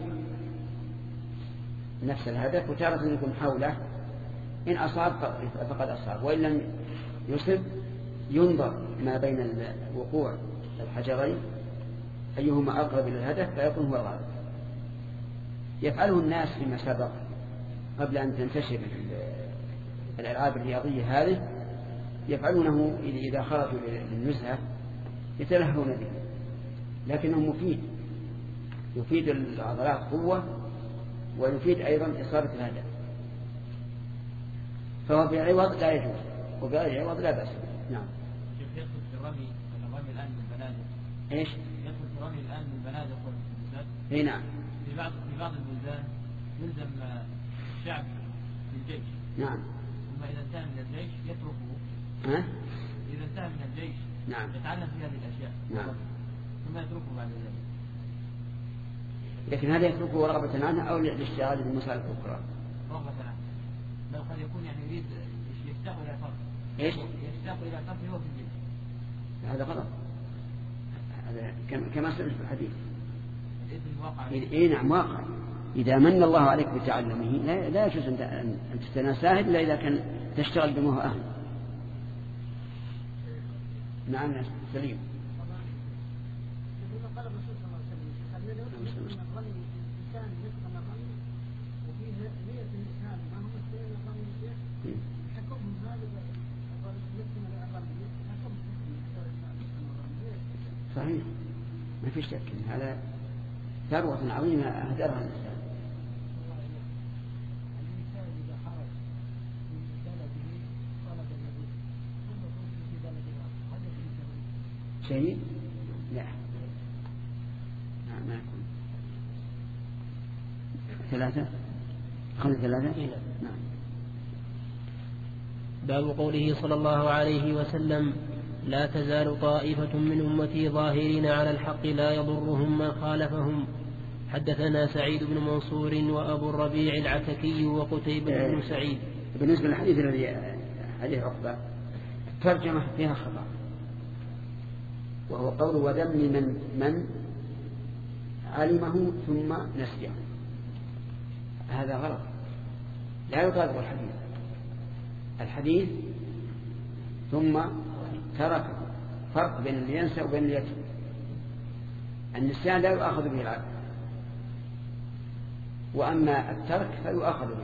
نفس الهدف وتارة يكون حوله، إن أصاب فقد أصاب، وإن لم يصب ينظر ما بين وقوع الحجرين أيهما أقرب إلى الهدف فيكون هو الغالب. يفعله الناس فيما سبق قبل أن تنتشر الألعاب الرياضية هذه، يفعلونه إذا خرجوا للنزهة يتلهون به، لكنه مفيد، يفيد العضلات قوة ويفيد أيضا إصابة الهدف، فهو بعوض لا يجوز وبغير عوض لا بأس. نعم.
يدخل في الرمي الآن من البنادق.
إيش؟
يدخل في الرمي الآن من البنادق والمسدسات.
إيه نعم.
في بعض البلدان يلزم الشعب بالجيش.
نعم.
ثم إذا انتهى من الجيش يتركه. إذا انتهى من الجيش.
نعم.
يتعلم في هذه الأشياء.
نعم.
ثم يتركه بعد ذلك.
لكن هذا يتركه رغبة عنه أو للاشتغال بالمسائل الأخرى؟
رغبة عنه. بل قد يكون يعني يريد يشتاق إلى فرق.
إيش؟
يشتاق إلى فرق هو في الجيش.
هذا غلط، هذا كما سمعت في الحديث.
إيه
نعم، واقع. إذا من الله عليك بتعلمه لا يجوز أن تتناساه إلا إذا كان تشتغل بما هو أهل. نعم سليم.
قال الرسول صلى الله عليه وسلم: الرمي الإنسان يتقن الرمي وفيه نية الإسلام ما هم مسلمين الرمي حكمهم هذا
صحيح، ما في شك هذا ثروة عظيمة أهدرها الإنسان. شيء؟ لا. ثلاثة. نعم.
باب قوله صلى الله عليه وسلم: لا تزال طائفة من أمتي ظاهرين على الحق لا يضرهم من خالفهم. حدثنا سعيد بن منصور وأبو الربيع العتكي وقتيبة بن سعيد.
بالنسبة للحديث الذي حديث عقبة ترجمة فيها خطأ، وهو قول وذم من علمه ثم نسيه. هذا غلط، لا يطابق الحديث ثم تركه. فرق بين اللي ينسى وبين اللي يترك. النسيان لا يؤاخذ به العبد، وأما الترك فيؤاخذ به.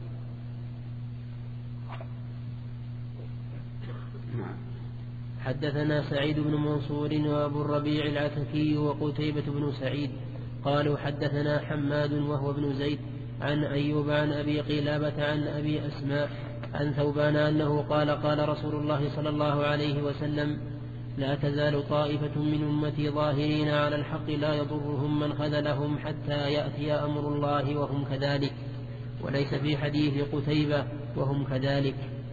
حدثنا سعيد بن منصور وأبو الربيع العتكي وقتيبة بن سعيد قالوا حدثنا حماد وهو ابن زيد عن أيوب عن أبي قلابة عن أبي أسماء عن ثوبان أنه قال: قال رسول الله صلى الله عليه وسلم: لا تزال طائفة من أمتي ظاهرين على الحق لا يضرهم من خذلهم حتى يأتي أمر الله وهم كذلك. وليس في حديث قتيبة وهم كذلك.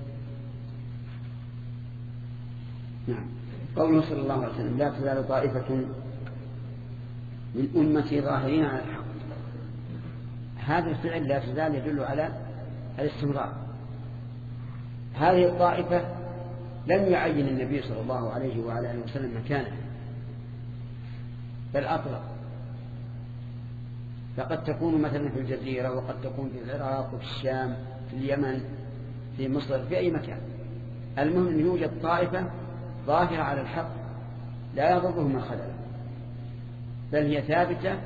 نعم. قوله صلى الله عليه وسلم: لا تزال طائفة من أمتي ظاهرين على الحق، هذا الفعل لا تزال يدل على الاستمرار. هذه الطائفة لم يعين النبي صلى الله عليه وعلى آله وسلم مكانه، بل أطلق. فقد تكون مثلا في الجزيرة، وقد تكون في العراق وفي الشام، في اليمن، في مصر، في أي مكان. المهم أن يوجد طائفة ظاهرة على الحق لا يضرهم من خذلهم، بل هي ثابتة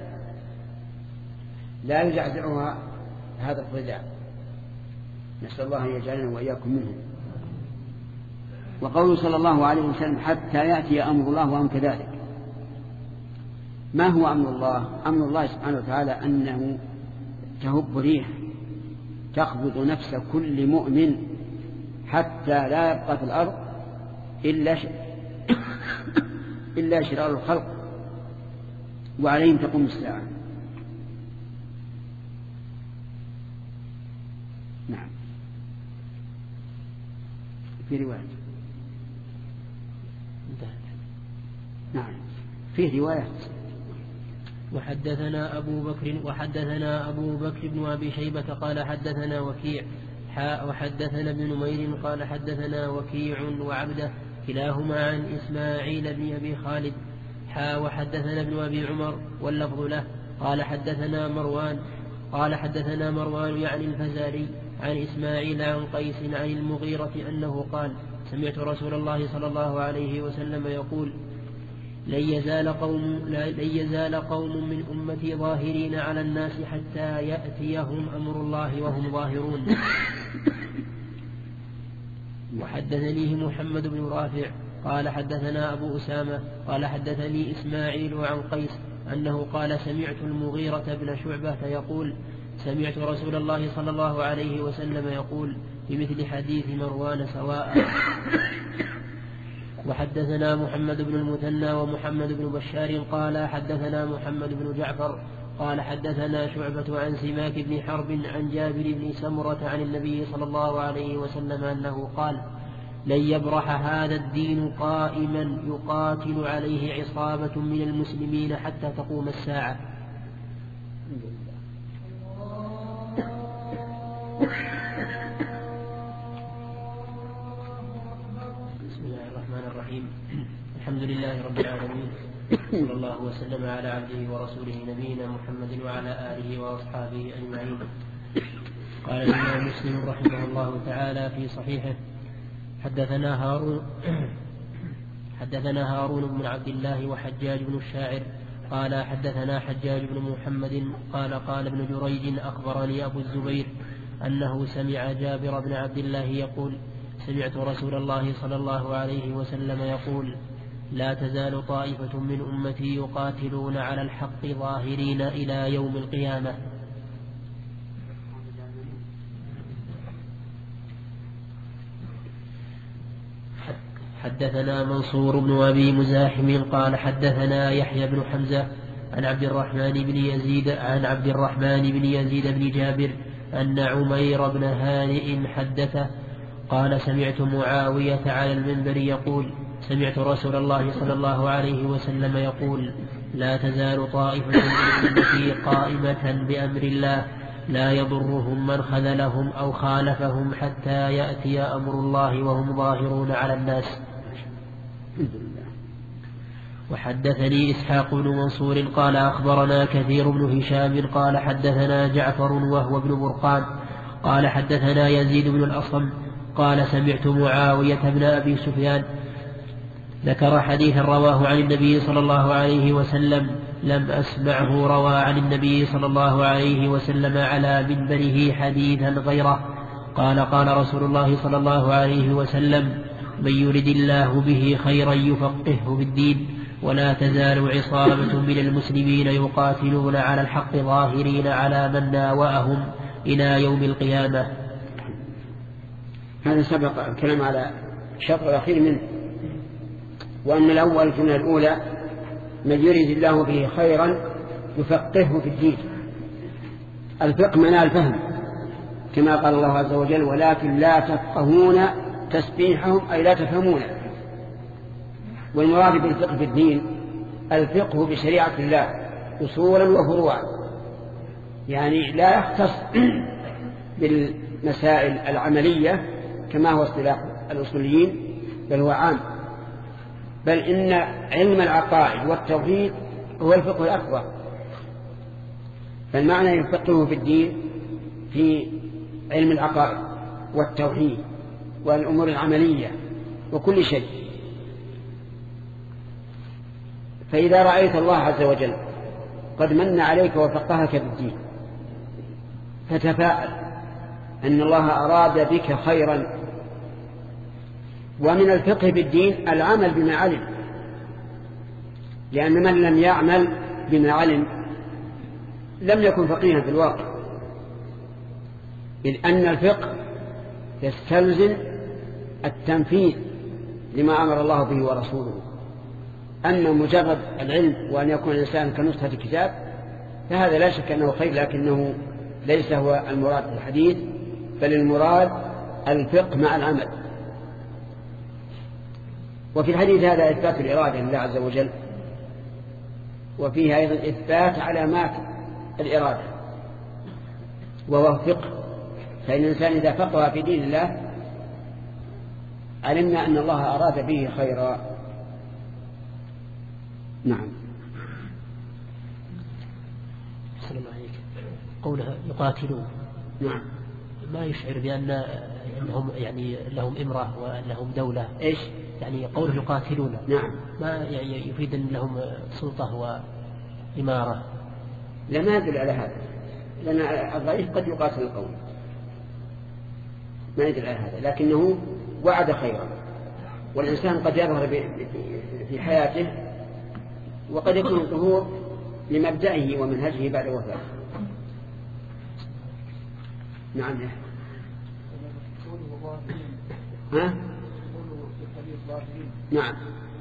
لا يزعزعها هذا الخذلان. نسأل الله أن يجعلنا وإياكم منهم. وقوله صلى الله عليه وسلم: حتى يأتي أمر الله وهم كذلك. ما هو أمر الله؟ أمر الله سبحانه وتعالى أنه تهب ريح تقبض نفس كل مؤمن حتى لا يبقى في الأرض إلا شرار الخلق، وعليهم تقوم الساعة. نعم. في رواية. نعم، فيه رواية.
وحدثنا أبو بكر بن أبي شيبة قال حدثنا وكيع وحدثنا ابن نمير قال حدثنا وكيع وعبده كلاهما عن إسماعيل بن أبي خالد وحدثنا ابن أبي عمر واللفظ له قال حدثنا مروان يعني الفزاري عن إسماعيل عن قيس عن المغيرة أنه قال: سمعت رسول الله صلى الله عليه وسلم يقول: لن يزال قوم من أمتي ظاهرين على الناس حتى يأتيهم أمر الله وهم ظاهرون. وحدثنيه محمد بن رافع قال حدثنا أبو أسامة قال حدثني إسماعيل عن قيس أنه قال: سمعت المغيرة بن شعبة يقول: سمعت رسول الله صلى الله عليه وسلم يقول بمثل حديث مروان سواء. وحدثنا محمد بن المثنى ومحمد بن بشار قال حدثنا محمد بن جعفر قال حدثنا شعبة عن سماك بن حرب عن جابر بن سمرة عن النبي صلى الله عليه وسلم أنه قال: لن يبرح هذا الدين قائما يقاتل عليه عصابة من المسلمين حتى تقوم الساعة. بسم الله الرحمن الرحيم. الحمد لله رب العالمين، صلى الله وسلم على عبده ورسوله نبينا محمد وعلى آله وأصحابه أجمعين. قال الإمام مسلم رحمه الله تعالى في صحيحه: حدثنا هارون بن عبد الله وحجاج بن الشاعر قال حدثنا حجاج بن محمد قال ابن جريج: أخبرني أبو الزبير أنه سمع جابر بن عبد الله يقول: سمعت رسول الله صلى الله عليه وسلم يقول: لا تزال طائفة من أمتي يقاتلون على الحق ظاهرين إلى يوم القيامة. حدثنا منصور بن أبي مزاحم قال حدثنا يحيى بن حمزة عن عبد الرحمن بن يزيد بن جابر أن عمير بن هانئ حدثه قال سمعت معاوية على المنبر يقول سمعت رسول الله صلى الله عليه وسلم يقول لا تزال طائفة من أمتي قائمة بأمر الله لا يضرهم من خذلهم أو خالفهم حتى يأتي أمر الله وهم ظاهرون على الناس. وحدثني إسحاق بن منصور قال أخبرنا كثير بن هشام قال حدثنا جعفر وهو ابن برقان قال حدثنا يزيد بن الأصم قال سمعت معاوية بن أبي سفيان ذكر حديثا رواه عن النبي صلى الله عليه وسلم لم أسمعه روى عن النبي صلى الله عليه وسلم على منبره حديثا غيره قال قال رسول الله صلى الله عليه وسلم من يرد الله به خيرا يفقهه في الدين ولا تزال عصابة من المسلمين يقاتلون على الحق ظاهرين على من ناوأهم إلى يوم القيامة.
هذا سبق الكلام على الشطر الأخير منه، وأن الأول الجملة الأولى من يريد الله به خيرا يفقهه في الدين. الفقه معناه الفهم كما قال الله عز وجل ولكن لا تفقهون تسبيحهم أي لا تفهمون. والمراد بالفقه في الدين الفقه بشريعة الله أصولا وفروعا، يعني لا يختص بالمسائل العملية كما هو اصطلاح الأصوليين، بل هو عام. بل إن علم العقائد والتوحيد هو الفقه الأكبر. فالمعنى يفقهه في الدين في علم العقائد والتوحيد والأمور العملية وكل شيء. فإذا رأيت الله عز وجل قد من عليك وفقهك بالدين فتفاءل أن الله أراد بك خيرا. ومن الفقه بالدين العمل بما علم، لأن من لم يعمل بما علم لم يكن فقيها في الواقع، إذ أن الفقه يستلزم التنفيذ لما أمر الله به ورسوله. أما مجرد العلم وأن يكون الإنسان كنسخة الكتاب فهذا لا شك أنه خير، لكنه ليس هو المراد في الحديث، بل المراد الفقه مع العمل. وفي الحديث هذا إثبات الإرادة لله عز وجل، وفيه أيضا إثبات علامات الإرادة وهو الفقه. فإن الإنسان إذا فقه في دين الله علمنا أن الله أراد به خيرا. نعم.
السلام عليك. قولها يقاتلون
نعم
ما يشعر بأن أنهم يعني لهم إمرة ولهم دولة.
إيش
يعني قوله يقاتلون
نعم
ما يعني يفيد أن لهم سلطة وإمارة؟
لا ما يدل على هذا، لأن الضعيف قد يقاتل القوم، ما يدل على هذا، لكنه وعد خيرا. والإنسان قد يظهر في حياته وقد يكون الظهور لمبدئه ومنهجه بعد وفاته. نعم. ها؟ نعم.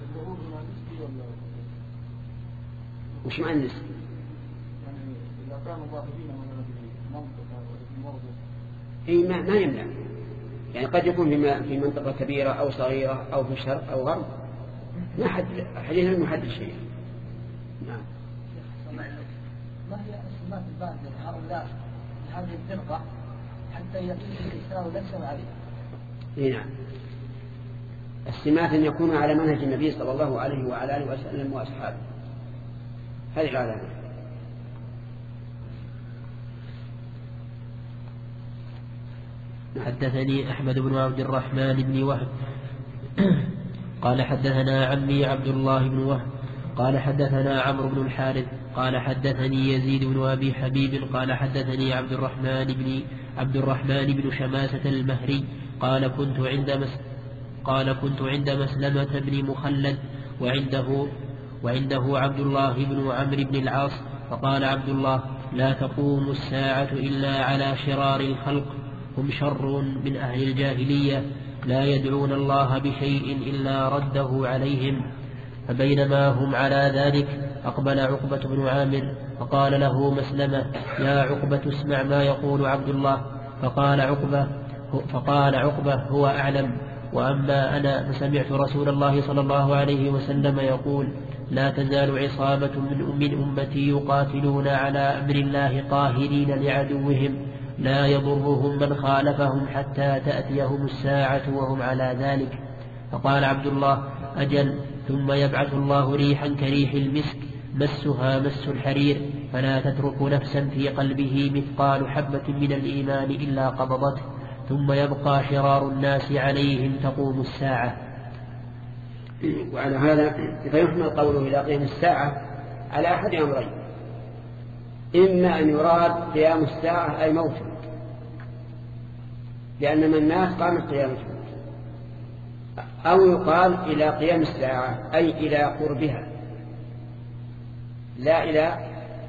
وش معنى النسب؟
يعني إذا كانوا ظاهرين من منطقة
ما يمنع، يعني قد يكون في منطقة كبيرة أو صغيرة أو في الشرق أو غرب، ما حد حديث المحدد شيء. نعم.
ما هي السمات الباطلة هؤلاء هذه الفرقة حتى يقيم الإسلام ليس عليها؟
نعم. السمات أن يكون على منهج النبي صلى الله عليه وعلى آله وسلم وأصحابه، هذه العلامة.
حدثني أحمد بن عبد الرحمن بن وهب قال حدثنا عمي عبد الله بن وهب قال حدثنا عمرو بن الحارث قال حدثني يزيد بن أبي حبيب قال حدثني عبد الرحمن بن شماسة المهري قال كنت عند مسلمة بن مخلد وعنده عبد الله بن عمرو بن العاص فقال عبد الله لا تقوم الساعة إلا على شرار الخلق هم شر من أهل الجاهلية لا يدعون الله بشيء إلا رده عليهم فبينما هم على ذلك أقبل عقبة بن عامر فقال له مسلمة: يا عقبة اسمع ما يقول عبد الله. فقال عقبة: هو أعلم، وأما أنا فسمعت رسول الله صلى الله عليه وسلم يقول: لا تزال عصابة من أمتي يقاتلون على أمر الله قاهرين لعدوهم لا يضرهم من خالفهم حتى تأتيهم الساعة وهم على ذلك. فقال عبد الله: أجل، ثم يبعث الله ريحا كريح المسك مسها مس الحرير، فلا تترك نفسا في قلبه مثقال حبة من الإيمان إلا قبضته، ثم يبقى شرار الناس عليهم تقوم الساعة.
وعلى هذا فيحمل قوله إلى قيام الساعة على أحد أمرين: إما أن يراد قيام الساعة أي موته، لأن من الناس قامت قيامته، أو يقال إلى قيام الساعة أي إلى قربها لا إلى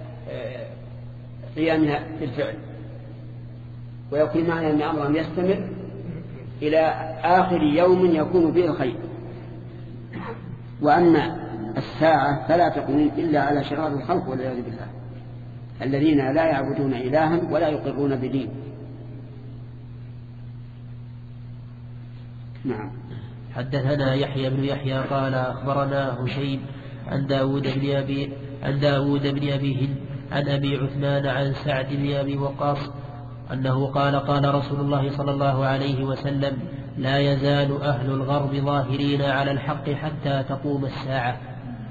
قيامها بالفعل، ويكون معنى أن أمرهم يستمر إلى آخر يوم يكون فيه الخير. وأما الساعة فلا تقوم إلا على شرار الخلق والعياذ بالله، الذين لا يعبدون إلها ولا يقرون بدين. نعم.
حدثنا يحيى بن يحيى قال أخبرنا هشيم عن داود بن أبي هند عن أبي عثمان عن سعد بن أبي وقاص أنه قال: قال رسول الله صلى الله عليه وسلم: لا يزال أهل الغرب ظاهرين على الحق حتى تقوم الساعة.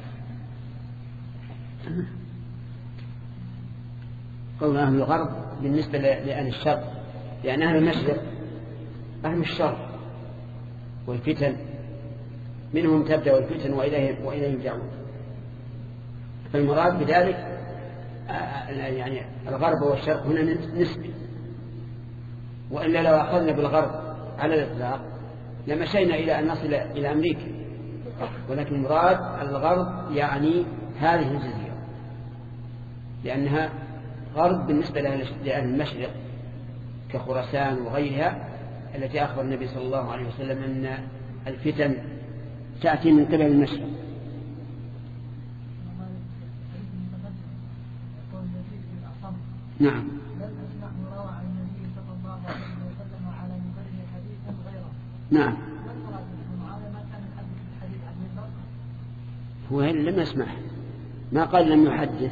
قول أهل الغرب بالنسبة لأهل الشرق، لأن أهل المشرق أهل الشر والفتن، منهم تبدأ الفتن وإليه يرجعون. فالمراد بذلك يعني الغرب والشرق هنا نسبي، وإلا لو أخذنا بالغرب على الإطلاق لمشينا إلى أن نصل إلى أمريكا، ولكن المراد الغرب يعني هذه الجزيرة، لأنها غرب بالنسبة لأهل المشرق كخراسان وغيرها التي أخبر النبي صلى الله عليه وسلم أن الفتن تأتي من قبل المشرق. نعم. نعم. هو لم يسمع، ما قال لم يحدث،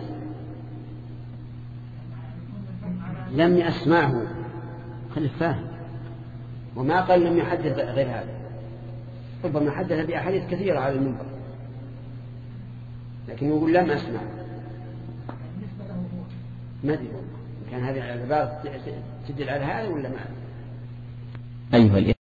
لم يسمعه، خلي فاهم، وما قال لم يحدث غير هذا. ربما حدث بأحاديث كثيرة على المنبر، لكن يقول لم أسمع. ما أدري كان هذه العبارة تدل على هذا ولا ما.
أيها